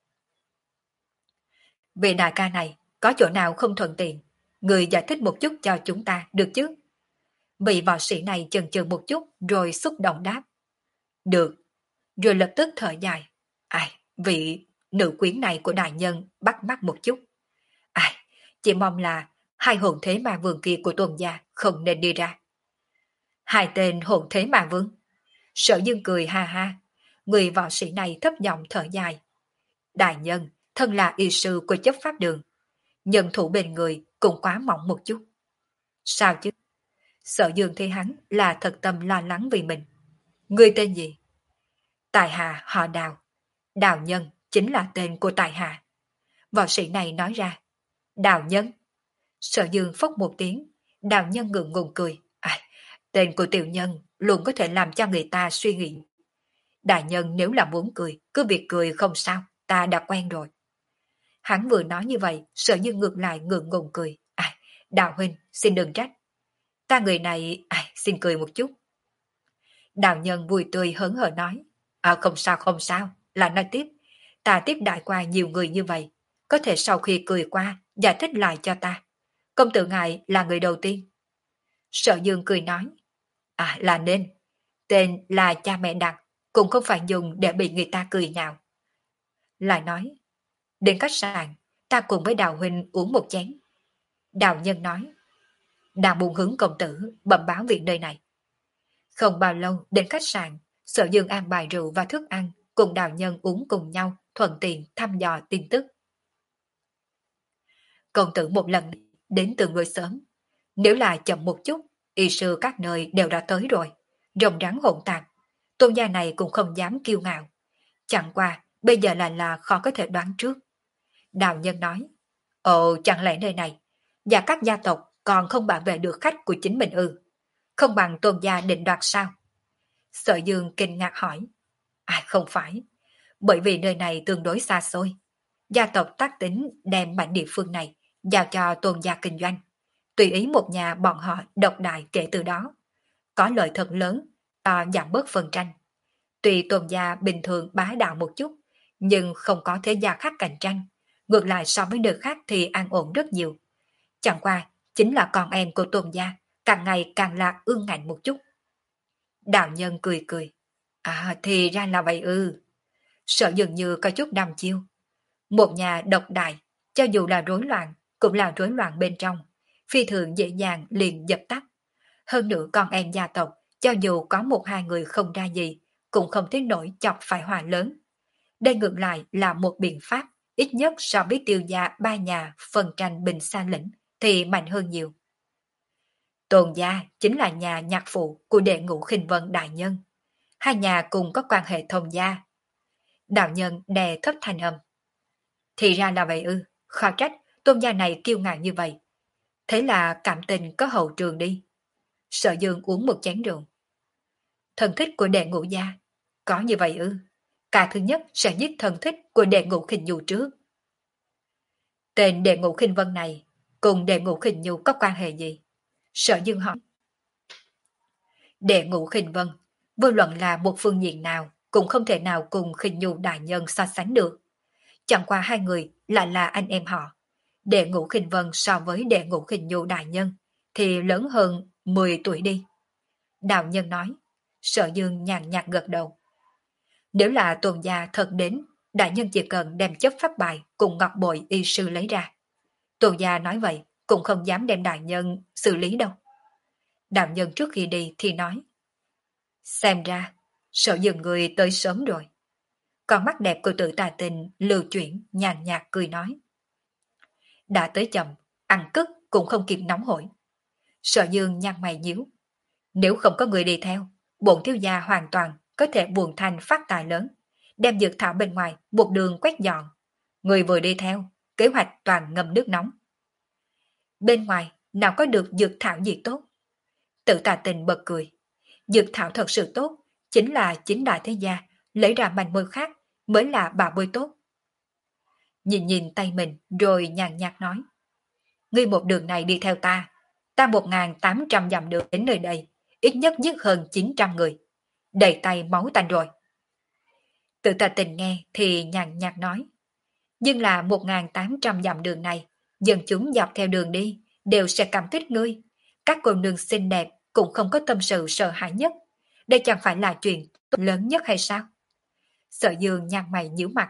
Vị đại ca này, có chỗ nào không thuận tiện, người giải thích một chút cho chúng ta được chứ? Vị võ sĩ này chần chừ một chút rồi xúc động đáp. Được, rồi lập tức thở dài. Ai, vị nữ quyến này của đại nhân bắt mắt một chút. Ai, chỉ mong là hai hồn thế mà vương kia của Tuần gia không nên đi ra. Hai tên hồn thế mà vương. Sở Dương cười ha ha, người võ sĩ này thấp giọng thở dài. Đại nhân, thân là y sư của chấp pháp đường, nhân thủ bên người cũng quá mỏng một chút. Sao chứ? Sở Dương thấy hắn là thật tâm lo lắng vì mình. Người tên gì? Tài Hà họ Đào. Đào Nhân chính là tên của Tài Hà. Võ sĩ này nói ra. Đào Nhân. Sở Dương phốc một tiếng. Đào Nhân ngượng ngùng cười. À, tên của tiểu nhân luôn có thể làm cho người ta suy nghĩ. Đại nhân nếu là muốn cười, cứ việc cười không sao, ta đã quen rồi. Hắn vừa nói như vậy, Sở Dương ngược lại ngượng ngùng cười. À, Đào huynh, xin đừng trách. Ta người này, à, xin cười một chút. Đào Nhân vui tươi hớn hở nói. À, không sao không sao, là nói tiếp. Ta tiếp đại qua nhiều người như vậy, có thể sau khi cười qua, giải thích lại cho ta. Công tử ngài là người đầu tiên. Sở Dương cười nói. À, là nên. Tên là cha mẹ đặt, cũng không phải dùng để bị người ta cười nhạo. Lại nói, đến khách sạn, ta cùng với Đào huynh uống một chén. Đào Nhân nói, đang buồn hứng công tử bẩm báo việc nơi này. Không bao lâu đến khách sạn, Sở Dương an bài rượu và thức ăn, cùng Đào Nhân uống cùng nhau, thuận tiện thăm dò tin tức. Công tử một lần đến từ người sớm, nếu là chậm một chút, y sư các nơi đều đã tới rồi, rồng rắn hỗn tạp. Tôn gia này cũng không dám kiêu ngạo. Chẳng qua, bây giờ là là khó có thể đoán trước. Đào Nhân nói, ồ, chẳng lẽ nơi này, và các gia tộc còn không bảo vệ được khách của chính mình ư? Không bằng Tôn gia định đoạt sao? Sở Dương kinh ngạc hỏi, à không phải, bởi vì nơi này tương đối xa xôi. Gia tộc tác tính đem mảnh địa phương này giao cho Tôn gia kinh doanh. Tùy ý một nhà bọn họ độc đại kể từ đó. Có lợi thật lớn, to giảm bớt phân tranh. Tuy Tôn gia bình thường bá đạo một chút, nhưng không có thế gia khác cạnh tranh. Ngược lại so với nơi khác thì an ổn rất nhiều. Chẳng qua, chính là con em của Tôn gia, càng ngày càng là ương ngạnh một chút. Đạo Nhân cười cười. À thì ra là vậy ư. Sợ dường như có chút đăm chiêu. Một nhà độc đại, cho dù là rối loạn, cũng là rối loạn bên trong. Phi thường dễ dàng liền dập tắt. Hơn nữa con em gia tộc, cho dù có một hai người không ra gì, cũng không tới nổi chọc phải hòa lớn. Đây ngược lại là một biện pháp, ít nhất so với tiêu gia ba nhà phần tranh bình xa lĩnh, thì mạnh hơn nhiều. Tôn gia chính là nhà nhạc phụ của đệ ngũ Khinh Vân đại nhân. Hai nhà cùng có quan hệ thông gia. Đạo Nhân đè thấp thanh âm. Thì ra là vậy ư, khó trách Tôn gia này kiêu ngạo như vậy. Thế là cảm tình có hậu trường đi. Sở Dương uống một chén rượu. Thần thích của đệ ngũ gia, có như vậy ư? Cả thứ nhất sẽ giết thần thích của đệ ngũ Khinh Nhu trước. Tên đệ ngũ Khinh Vân này cùng đệ ngũ Khinh Nhu có quan hệ gì? Sở Dương hỏi. Đệ ngũ Khinh Vân, vô luận là một phương diện nào cũng không thể nào cùng Khinh Nhu đại nhân so sánh được. Chẳng qua hai người lại là anh em họ. Đệ ngũ Khinh Vân so với đệ ngũ Khinh Nhu đại nhân thì lớn hơn mười tuổi đi. Đạo Nhân nói. Sở Dương nhàn nhạt gật đầu. Nếu là Tôn gia thật đến, đại nhân chỉ cần đem chấp pháp bài cùng ngọc bội y sư lấy ra. Tôn gia nói vậy cũng không dám đem đại nhân xử lý đâu. Đạo Nhân trước khi đi thì nói. Xem ra, Sở Dương người tới sớm rồi. Con mắt đẹp của Tự Tà Tình lưu chuyển nhàn nhạt cười nói. Đã tới chậm, ăn cất cũng không kịp nóng hổi. Sở Dương nhăn mày nhíu. Nếu không có người đi theo, bổn thiếu gia hoàn toàn có thể buồn thành phát tài lớn, đem dược thảo bên ngoài một đường quét dọn. Người vừa đi theo, kế hoạch toàn ngâm nước nóng. Bên ngoài nào có được dược thảo gì tốt? Tự Tà Tình bật cười. Dược thảo thật sự tốt, chính là chính đại thế gia lấy ra manh mối khác mới là bảo bối tốt. Nhìn nhìn tay mình rồi nhàn nhạt nói. Ngươi một đường này đi theo ta, ta một nghìn tám trăm dặm đường đến nơi đây, ít nhất giết hơn chín trăm người. Đầy tay máu tanh rồi. Tự Tà Tình nghe thì nhàn nhạt nói. Nhưng là một nghìn tám trăm dặm đường này, dân chúng dọc theo đường đi đều sẽ cảm kích ngươi. Các cô nương xinh đẹp cũng không có tâm sự sợ hãi nhất. Đây chẳng phải là chuyện lớn nhất hay sao? Sở Dương nhăn mày nhíu mặt.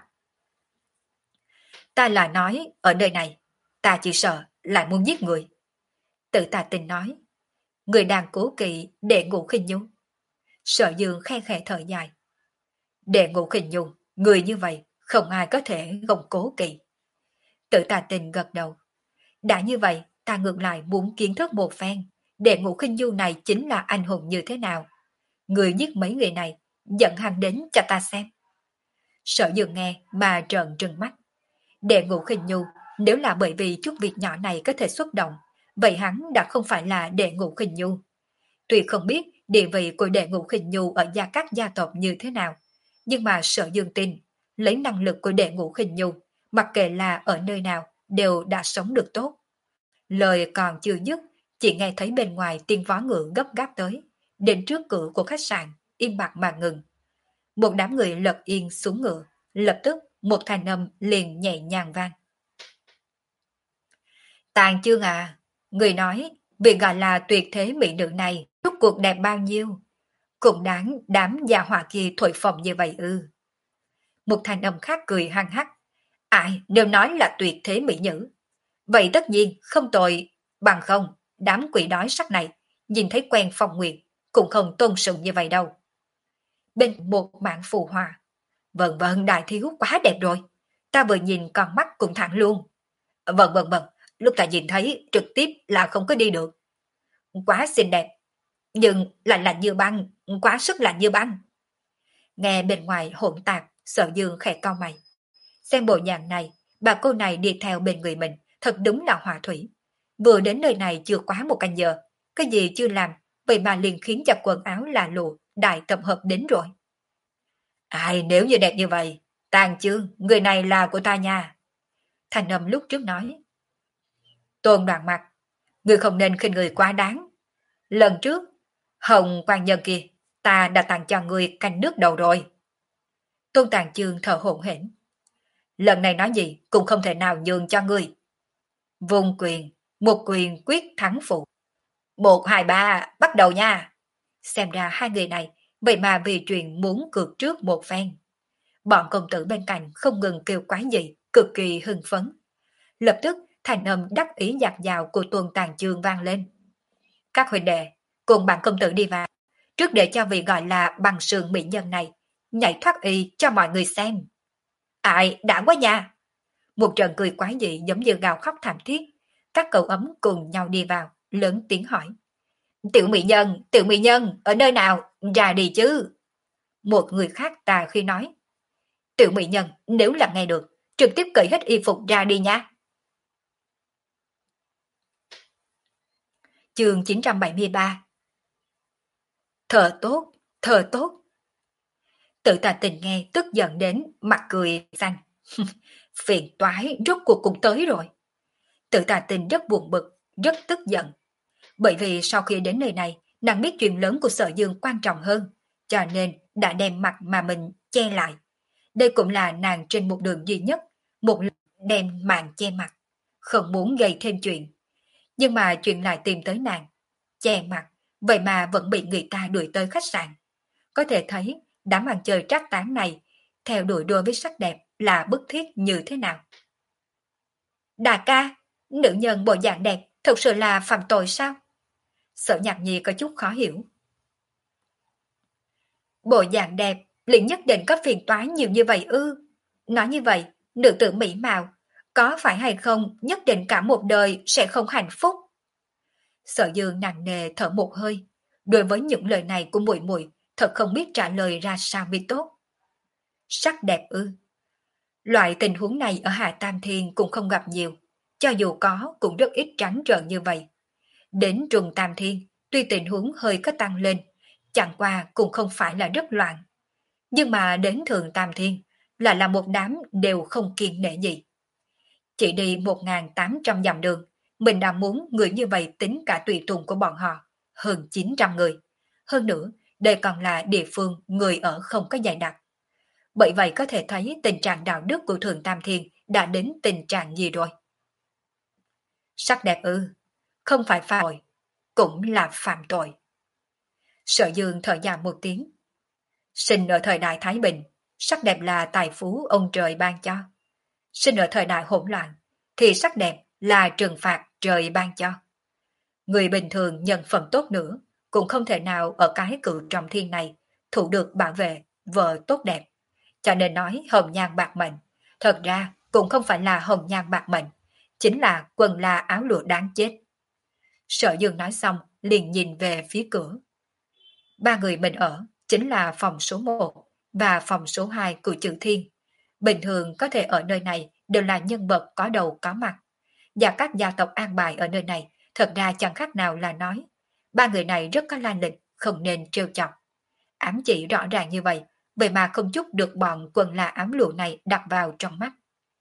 Ta là nói ở nơi này, ta chỉ sợ lại muốn giết người. Tự Tà Tình nói. Người đang cố kỵ đệ ngũ Khinh Nhu. Sở Dương khe khẽ thở dài. Đệ ngũ Khinh Nhu, người như vậy không ai có thể gồng cố kỵ. Tự Tà Tình gật đầu. Đã như vậy, ta ngược lại muốn kiến thức một phen. Đệ ngũ Khinh Nhu này chính là anh hùng như thế nào? Người giết mấy người này, dẫn hắn đến cho ta xem. Sở Dương nghe mà trợn trừng mắt. Đệ ngũ Khinh Nhu, nếu là bởi vì chút việc nhỏ này có thể xuất động, vậy hắn đã không phải là đệ ngũ Khinh Nhu. Tuy không biết địa vị của đệ ngũ Khinh Nhu ở gia các gia tộc như thế nào, nhưng mà Sở Dương tin, lấy năng lực của đệ ngũ Khinh Nhu, mặc kệ là ở nơi nào, đều đã sống được tốt. Lời còn chưa dứt, chỉ nghe thấy bên ngoài tiếng vó ngựa gấp gáp tới, đến trước cửa của khách sạn, im bặt mà ngừng. Một đám người lật yên xuống ngựa, lập tức một thanh âm liền nhẹ nhàng vang. Tàn Chương à, người nói, việc gọi là tuyệt thế mỹ nữ này, rốt cuộc đẹp bao nhiêu? Cũng đáng đám gia hỏa kia thổi phồng như vậy ư. Một thanh âm khác cười hăng hắc. Ai đều nói là tuyệt thế mỹ nữ. Vậy tất nhiên không tội, bằng không, đám quỷ đói sắc này, nhìn thấy quen Phong Nguyệt, cũng không tôn sùng như vậy đâu. Bên một mạng phù hòa. Vâng vâng, đại thiếu quá đẹp rồi. Ta vừa nhìn con mắt cũng thẳng luôn. Vâng vâng vâng, lúc ta nhìn thấy trực tiếp là không có đi được. Quá xinh đẹp, nhưng lạnh lạnh như băng, quá sức lạnh như băng. Nghe bên ngoài hỗn tạp, Sở Dương khẽ cau mày. Xem bộ dạng này, bà cô này đi theo bên người mình, thật đúng là hòa thủy. Vừa đến nơi này chưa quá một canh giờ, cái gì chưa làm, vậy mà liền khiến cho quần áo là lụa, đại tập hợp đến rồi. Ai nếu như đẹp như vậy, Tàn Chương, người này là của ta nha. Thành âm lúc trước nói. Tôn Đoạn Mặt, người không nên khinh người quá đáng. Lần trước, Hồng quan nhân kia, ta đã tặng cho người canh nước đầu rồi. Tôn Tàn Chương thở hổn hển. Lần này nói gì cũng không thể nào nhường cho ngươi. Vùng quyền, một quyền quyết thắng phụ. Một, hai, ba, bắt đầu nha. Xem ra hai người này, vậy mà vì chuyện muốn cược trước một phen. Bọn công tử bên cạnh không ngừng kêu quái gì, cực kỳ hưng phấn. Lập tức, thành âm đắc ý dạt dào của Tôn Tàn Chương vang lên. Các huynh đệ, cùng bạn công tử đi vào, trước để cho vị gọi là bằng sườn mỹ nhân này, nhảy thoát y cho mọi người xem. Ai, đã quá nha! Một trận cười quái dị giống như gào khóc thảm thiết. Các cậu ấm cùng nhau đi vào, lớn tiếng hỏi. Tiểu mỹ nhân, tiểu mỹ nhân, ở nơi nào? Ra đi chứ! Một người khác tà khi nói. Tiểu mỹ nhân, nếu là nghe được, trực tiếp cởi hết y phục ra đi nha. Chương chín trăm bảy mươi ba. Thở tốt, thở tốt. Tự Tà Tình nghe tức giận đến mặt cười xanh. Phiền toái rốt cuộc cũng tới rồi. Tự Tà Tình rất buồn bực, rất tức giận. Bởi vì sau khi đến nơi này, nàng biết chuyện lớn của Sở Dương quan trọng hơn, cho nên đã đem mặt mà mình che lại. Đây cũng là nàng trên một đường duy nhất, một lần đem màn che mặt, không muốn gây thêm chuyện. Nhưng mà chuyện lại tìm tới nàng, che mặt, vậy mà vẫn bị người ta đuổi tới khách sạn. Có thể thấy đám ăn chơi trác tán này theo đuổi đôi với sắc đẹp là bức thiết như thế nào. Đà ca, nữ nhân bộ dạng đẹp thực sự là phạm tội sao? Sở Nhạc Nhi có chút khó hiểu. Bộ dạng đẹp liền nhất định có phiền toái nhiều như vậy ư? Nói như vậy, nữ tử mỹ mạo có phải hay không nhất định cả một đời sẽ không hạnh phúc? Sở Dương nặng nề thở một hơi, đối với những lời này của muội muội thật không biết trả lời ra sao mới tốt. Sắc đẹp ư? Loại tình huống này ở Hạ Tam Thiên cũng không gặp nhiều, cho dù có cũng rất ít trắng trợn như vậy. Đến Trùng Tam Thiên, tuy tình huống hơi có tăng lên, chẳng qua cũng không phải là rất loạn. Nhưng mà đến Thượng Tam Thiên, lại là một đám đều không kiên nể gì. Chỉ đi một nghìn tám trăm dặm đường, mình đã muốn người như vậy tính cả tùy tùng của bọn họ, hơn chín trăm người. Hơn nữa, đây còn là địa phương người ở không có dày đặc. Bởi vậy có thể thấy tình trạng đạo đức của Thượng Tam Thiên đã đến tình trạng gì rồi. Sắc đẹp ư, không phải phạm tội, cũng là phạm tội. Sở Dương thở dài một tiếng. Sinh ở thời đại Thái Bình, sắc đẹp là tài phú ông trời ban cho. Sinh ở thời đại hỗn loạn, thì sắc đẹp là trừng phạt trời ban cho. Người bình thường nhân phẩm tốt nữa, cũng không thể nào ở cái cự trọng thiên này thủ được bảo vệ vợ tốt đẹp. Cho nên nói hồng nhan bạc mệnh, thật ra cũng không phải là hồng nhan bạc mệnh, chính là quần là áo lụa đáng chết. Sở Dương nói xong, liền nhìn về phía cửa. Ba người mình ở chính là phòng số một và phòng số hai của Trừ Thiên. Bình thường có thể ở nơi này đều là nhân vật có đầu có mặt. Và các gia tộc an bài ở nơi này thật ra chẳng khác nào là nói. Ba người này rất có lan lịch, không nên trêu chọc. Ám chỉ rõ ràng như vậy, vậy mà không chút được bọn quần là ám lụa này đặt vào trong mắt.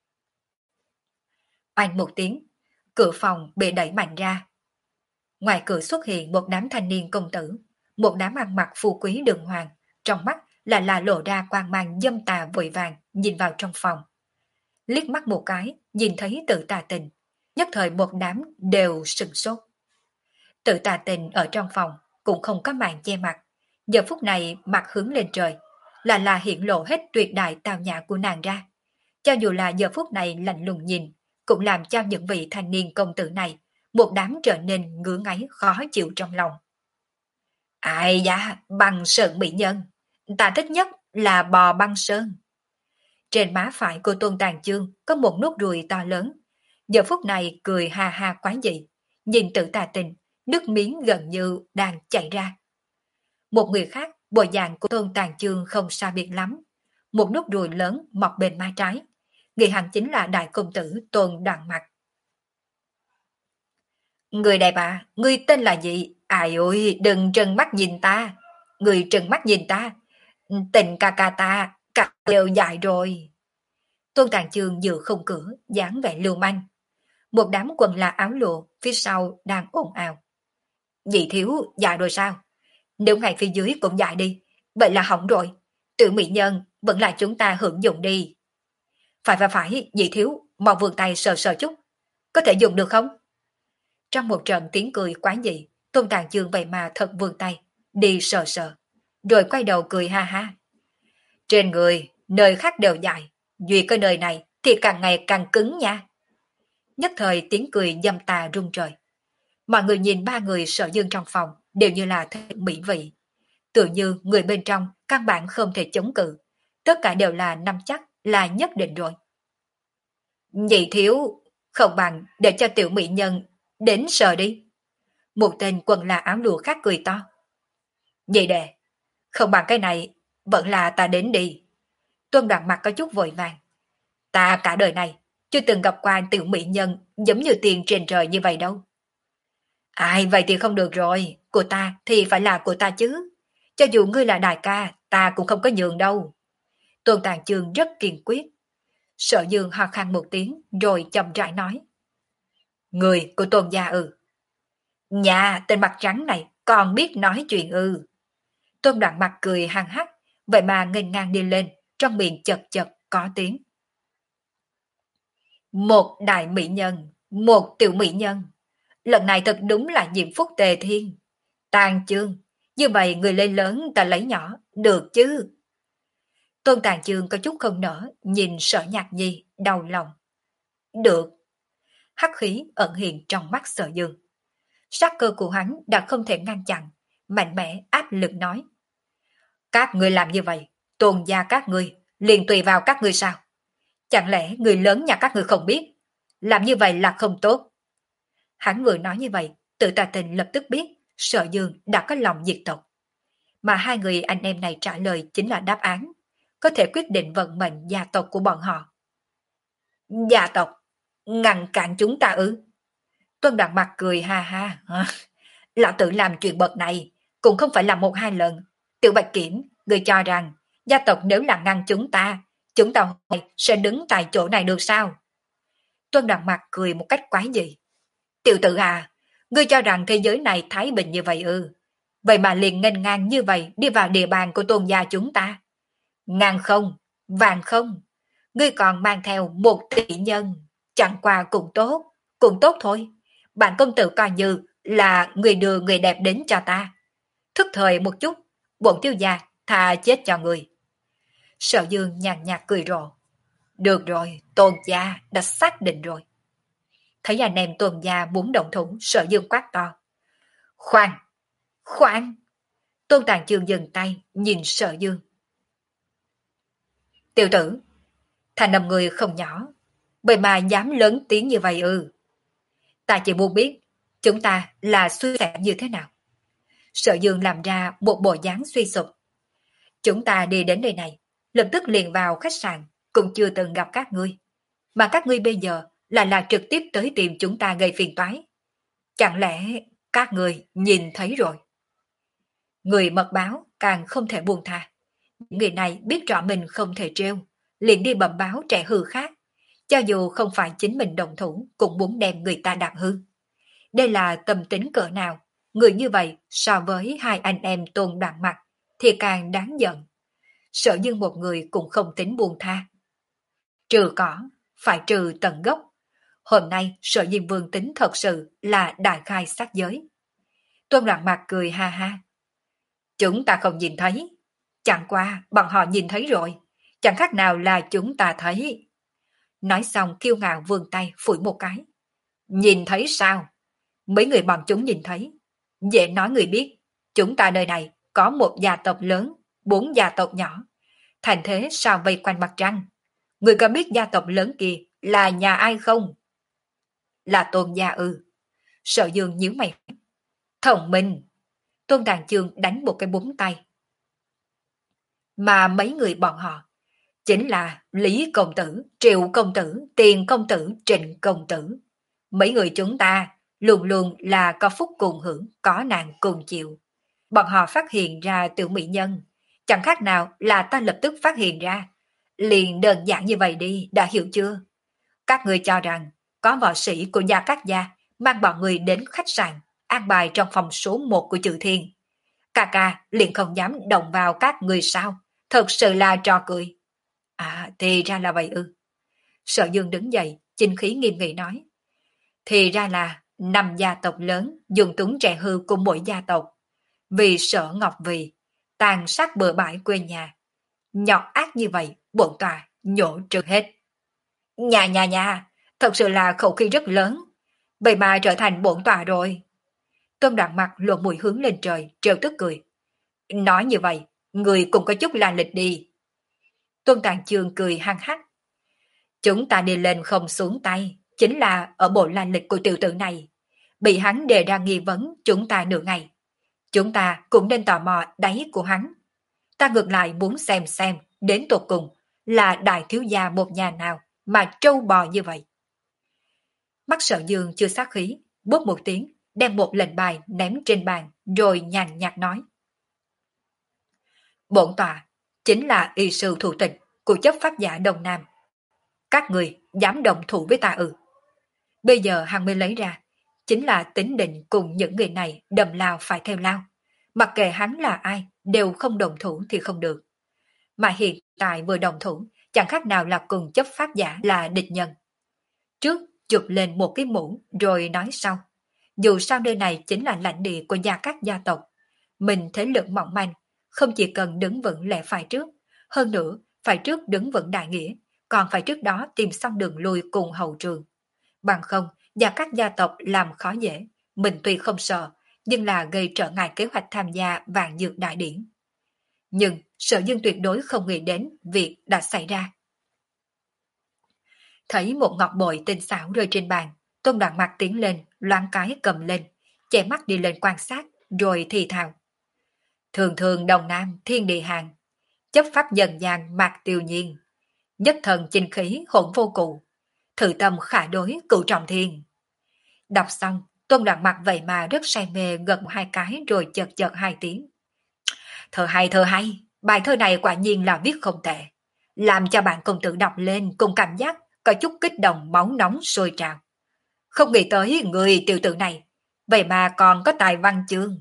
Oanh một tiếng, cửa phòng bị đẩy mạnh ra. Ngoài cửa xuất hiện một đám thanh niên công tử, một đám ăn mặc phú quý đường hoàng, trong mắt là là lộ ra quang mang dâm tà vội vàng nhìn vào trong phòng. Liếc mắt một cái, nhìn thấy Tự Tà Tình, nhất thời một đám đều sừng sốt. Tự Tà Tình ở trong phòng cũng không có màn che mặt, Giờ phút này mặt hướng lên trời, là là hiện lộ hết tuyệt đại tào nhã của nàng ra. Cho dù là giờ phút này lạnh lùng nhìn, cũng làm cho những vị thanh niên công tử này một đám trở nên ngứa ngáy khó chịu trong lòng. Ai da, băng sơn mỹ nhân, ta thích nhất là bò băng sơn. Trên má phải của Tôn Tàn Chương có một nốt ruồi to lớn, giờ phút này cười ha ha quái dị, nhìn Tử Tà Tình, nước miếng gần như đang chảy ra. Một người khác, bộ dạng của Tôn Tàn Chương không xa biệt lắm, một nốt ruồi lớn mọc bên má trái, nghĩ hẳn chính là đại công tử Tôn Đoạn Mặc. Người đẹp à, ngươi tên là gì? Ai ôi, đừng trừng mắt nhìn ta. Người trừng mắt nhìn ta. Tình ca ca ta, cả đều dài rồi. Tôn Tàn Chương vừa không cửa, dáng vẻ lưu manh. Một đám quần là áo lụa phía sau đang ồn ào. Dì thiếu, dài rồi sao? Nếu ngay phía dưới cũng dài đi, vậy là hỏng rồi. Tiểu mỹ nhân vẫn là chúng ta hưởng dụng đi. Phải phải phải, dì thiếu, mau vươn tay sờ sờ chút. Có thể dùng được không? Trong một trận tiếng cười quá dị, Tôn Tàn Chương vậy mà thật vươn tay, đi sờ sờ, rồi quay đầu cười ha ha. Trên người, nơi khác đều dài, duy cái nơi này thì càng ngày càng cứng nha. Nhất thời tiếng cười dâm tà rung trời. Mọi người nhìn ba người Sở Dương trong phòng đều như là thể mỹ vị. Tự như người bên trong căn bản không thể chống cự, tất cả đều là nắm chắc là nhất định rồi. Nhị thiếu, không bằng để cho tiểu mỹ nhân đến sờ đi. Một tên quần là áo lụa khác cười to. Nhị đệ, không bằng cái này, vẫn là ta đến đi. Tuân Đoạn Mặt có chút vội vàng. Ta cả đời này chưa từng gặp qua tiểu mỹ nhân giống như tiền trên trời như vậy đâu. Ai vậy thì không được rồi, của ta thì phải là của ta chứ. Cho dù ngươi là đại ca, ta cũng không có nhường đâu. Tôn Tàn Chương rất kiên quyết. Sở Dương ho khan một tiếng rồi chậm rãi nói. Người của Tôn gia ư? Nhà tên mặt trắng này còn biết nói chuyện ư? Tôn Đoạn Mặt cười hăng hắc, vậy mà nghênh ngang đi lên, trong miệng chật chật có tiếng. Một đại mỹ nhân, một tiểu mỹ nhân. Lần này thật đúng là diễm phúc tề thiên. Tàn Chương, như vậy người lên lớn ta lấy nhỏ, được chứ? Tôn Tàn Chương có chút không nở, nhìn Sở Nhạc Nhi, đau lòng. Được. Hắc khí ẩn hiện trong mắt Sở Dương. Sắc cơ của hắn đã không thể ngăn chặn, mạnh mẽ áp lực nói. Các ngươi làm như vậy, Tôn gia các ngươi, liền tùy vào các ngươi sao? Chẳng lẽ người lớn nhà các ngươi không biết? Làm như vậy là không tốt. Hắn vừa nói như vậy, Tự Tà Tình lập tức biết Sở Dương đã có lòng diệt tộc. Mà hai người anh em này trả lời chính là đáp án, có thể quyết định vận mệnh gia tộc của bọn họ. Gia tộc? Ngăn cản chúng ta ư? Tuân Đoạn Mặt cười ha ha. Lão tử làm chuyện bậc này cũng không phải là một hai lần. Tiểu Bạch Kiểm, người cho rằng gia tộc nếu là ngăn chúng ta, chúng ta sẽ đứng tại chỗ này được sao? Tuân Đoạn Mặt cười một cách quái dị. Tiểu tử à, ngươi cho rằng thế giới này thái bình như vậy ư? Vậy mà liền nghênh ngang như vậy đi vào địa bàn của Tôn gia chúng ta. Ngàn không, vàng không, ngươi còn mang theo một tỷ nhân, chẳng qua cũng tốt, cũng tốt thôi. Bạn công tử coi như là người đưa người đẹp đến cho ta. Thức thời một chút, bổn thiếu gia thà chết cho người. Sở Dương nhàn nhạt cười rộ. Được rồi, Tôn gia đã xác định rồi. Thấy anh em Tôn gia muốn động thủ, Sở Dương quát to. Khoan, khoan. Tôn Tàn Chương dừng tay, nhìn Sở Dương. Tiểu tử, thành năm người không nhỏ, vậy mà dám lớn tiếng như vậy ư? Ta chỉ muốn biết, chúng ta là suy nghĩ như thế nào? Sở Dương làm ra một bộ dáng suy sụp. Chúng ta đi đến nơi này, lập tức liền vào khách sạn, cũng chưa từng gặp các ngươi. Mà các ngươi bây giờ là là trực tiếp tới tìm chúng ta gây phiền toái. Chẳng lẽ các ngươi nhìn thấy rồi? Người mật báo càng không thể buông tha. Người này biết rõ mình không thể trêu, liền đi bẩm báo trẻ hư khác. Cho dù không phải chính mình động thủ, cũng muốn đem người ta đạp hư. Đây là tâm tính cỡ nào? Người như vậy so với hai anh em Tôn Đoạn Mặt thì càng đáng giận. Sở Dương một người cũng không tính buông tha. Trừ cỏ, phải trừ tận gốc. Hôm nay Sở Diêm Vương tính thật sự là đại khai sát giới. Tôn Đoạn Mặt cười ha ha. Chúng ta không nhìn thấy. Chẳng qua bọn họ nhìn thấy rồi. Chẳng khác nào là chúng ta thấy. Nói xong kiêu ngạo vươn tay phủi một cái. Nhìn thấy sao? Mấy người bọn chúng nhìn thấy. Dễ nói người biết. Chúng ta nơi này có một gia tộc lớn, bốn gia tộc nhỏ. Thành thế sao vây quanh mặt trăng? Người có biết gia tộc lớn kia là nhà ai không? Là Tôn gia ư? Sở Dương nhíu mày. Thông minh. Tôn Tàng Chương đánh một cái búng tay. Mà mấy người bọn họ chính là Lý Công Tử, Triệu Công Tử, Tiền Công Tử, Trịnh Công Tử. Mấy người chúng ta luôn luôn là có phúc cùng hưởng, có nạn cùng chịu. Bọn họ phát hiện ra tiểu mỹ nhân, chẳng khác nào là ta lập tức phát hiện ra. Liền đơn giản như vậy đi, đã hiểu chưa? Các người cho rằng có võ sĩ của Gia Cát Gia mang bọn người đến khách sạn, an bài trong phòng số một của Trừ Thiên. Ca ca liền không dám động vào các người sao? Thật sự là trò cười. À, thì ra là vậy ư. Sở Dương đứng dậy, chinh khí nghiêm nghị nói. Thì ra là năm gia tộc lớn dùng túng trẻ hư của mỗi gia tộc. Vì Sở Ngọc Vì, tàn sát bừa bãi quê nhà. Nhọt ác như vậy, bổn tòa nhổ trừ hết. Nhà nhà nhà, thật sự là khẩu khí rất lớn. Vậy mà trở thành bổn tòa rồi. Tôn Đoạn Mặt lộ mũi hướng lên trời, trêu tức cười. Nói như vậy, người cũng có chút là lịch đi. Tôn Tàng Chương cười hăng hắc. Chúng ta đi lên không xuống tay, chính là ở bộ lan lịch của tiểu tử này. Bị hắn đề ra nghi vấn chúng ta nửa ngày. Chúng ta cũng nên tò mò đáy của hắn. Ta ngược lại muốn xem xem, đến tột cùng, là đại thiếu gia một nhà nào mà trâu bò như vậy. Mắt Sở Dương chưa sát khí, bốp một tiếng, đem một lệnh bài ném trên bàn, rồi nhàn nhạt nói. Bổn tọa chính là y sư thủ tịch của chấp pháp giả Đông Nam. Các người dám đồng thủ với ta ư? Bây giờ hắn mới lấy ra, chính là tính định cùng những người này đầm lao phải theo lao. Mặc kệ hắn là ai, đều không đồng thủ thì không được. Mà hiện tại vừa đồng thủ, chẳng khác nào là cùng chấp pháp giả là địch nhân. Trước chụp lên một cái mũ, rồi nói sau. Dù sao nơi này chính là lãnh địa của Gia Cát gia tộc. Mình thế lực mỏng manh, không chỉ cần đứng vững lẽ phải trước, hơn nữa phải trước đứng vững đại nghĩa, còn phải trước đó tìm xong đường lui cùng hậu trường. Bằng không, Gia Cát gia tộc làm khó dễ, mình tuy không sợ, nhưng là gây trở ngại kế hoạch tham gia vạn dược đại điển. Nhưng Sở Dương tuyệt đối không nghĩ đến việc đã xảy ra. Thấy một ngọc bội tinh xảo rơi trên bàn, Tôn Đoạn Mặt tiến lên, loáng cái cầm lên, che mắt đi lên quan sát, rồi thì thào. Thường thường Đông Nam thiên địa hàng, chấp pháp dần dàng mạc tiêu nhiên, nhất thần chinh khí hỗn vô cụ, thử tâm khả đối cửu trọng thiên. Đọc xong, Tôn Đoạn Mặt vậy mà rất say mê gật hai cái rồi chợt chợt hai tiếng. Thơ hay thơ hay, bài thơ này quả nhiên là viết không tệ. Làm cho bạn công tử đọc lên cùng cảm giác có chút kích động máu nóng sôi trào. Không nghĩ tới người tiểu tử này, vậy mà còn có tài văn chương.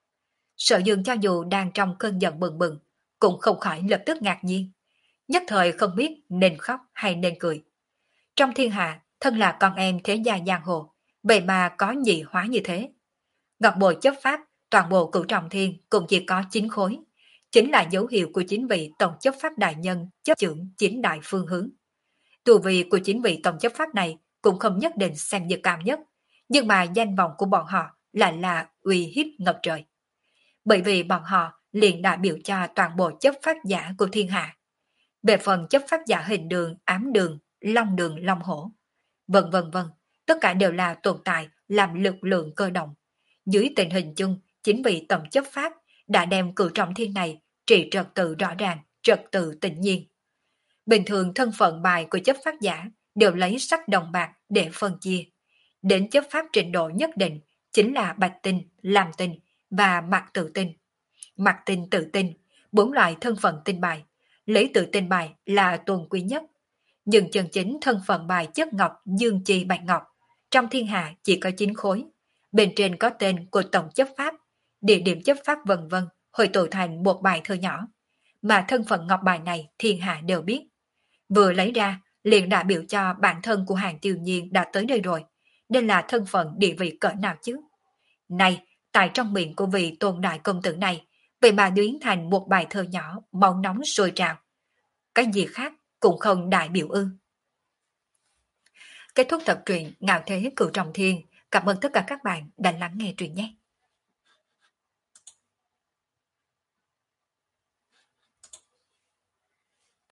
Sở Dương cho dù đang trong cơn giận bừng bừng, cũng không khỏi lập tức ngạc nhiên. Nhất thời không biết nên khóc hay nên cười. Trong thiên hạ, thân là con em thế gia giang hồ, vậy mà có nhị hóa như thế. Ngọc bội chấp pháp, toàn bộ cửu trọng thiên cũng chỉ có chín khối. Chính là dấu hiệu của chính vị tổng chấp pháp đại nhân chấp trưởng chín đại phương hướng. Tu vi của chính vị tổng chấp pháp này cũng không nhất định xem như cao nhất, nhưng mà danh vọng của bọn họ lại là uy hiếp ngập trời. Bởi vì bọn họ liền đại biểu cho toàn bộ chấp pháp giả của thiên hạ. Về phần chấp pháp giả hình đường, ám đường, long đường, long hổ, vân vân vân, tất cả đều là tồn tại làm lực lượng cơ động. Dưới tình hình chung, chính vị tổng chấp pháp đã đem cửu trọng thiên này trị trật tự rõ ràng, trật tự tự nhiên. Bình thường thân phận bài của chấp pháp giả đều lấy sắc đồng bạc để phân chia. Đến chấp pháp trình độ nhất định chính là bạch tinh, lam tinh và mặt tự tinh. Mặt tinh tự tinh, bốn loại thân phận tinh bài, lấy tự tinh bài là tôn quý nhất. Nhưng chân chính thân phận bài chất ngọc dương chi bạch ngọc, trong thiên hạ chỉ có chín khối. Bên trên có tên của tổng chấp pháp, địa điểm chấp pháp vân vân hội tụ thành một bài thơ nhỏ. Mà thân phận ngọc bài này thiên hạ đều biết. Vừa lấy ra, liền đã biểu cho bản thân của Hàng Tiêu Nhiên đã tới đây rồi. Đây là thân phận địa vị cỡ nào chứ? Này, tại trong miệng của vị tôn đại công tử này, vậy mà biến thành một bài thơ nhỏ máu nóng sôi trào. Cái gì khác cũng không đại biểu ư. Kết thúc tập truyện Ngạo Thế Cửu Trọng Thiên. Cảm ơn tất cả các bạn đã lắng nghe truyện nhé.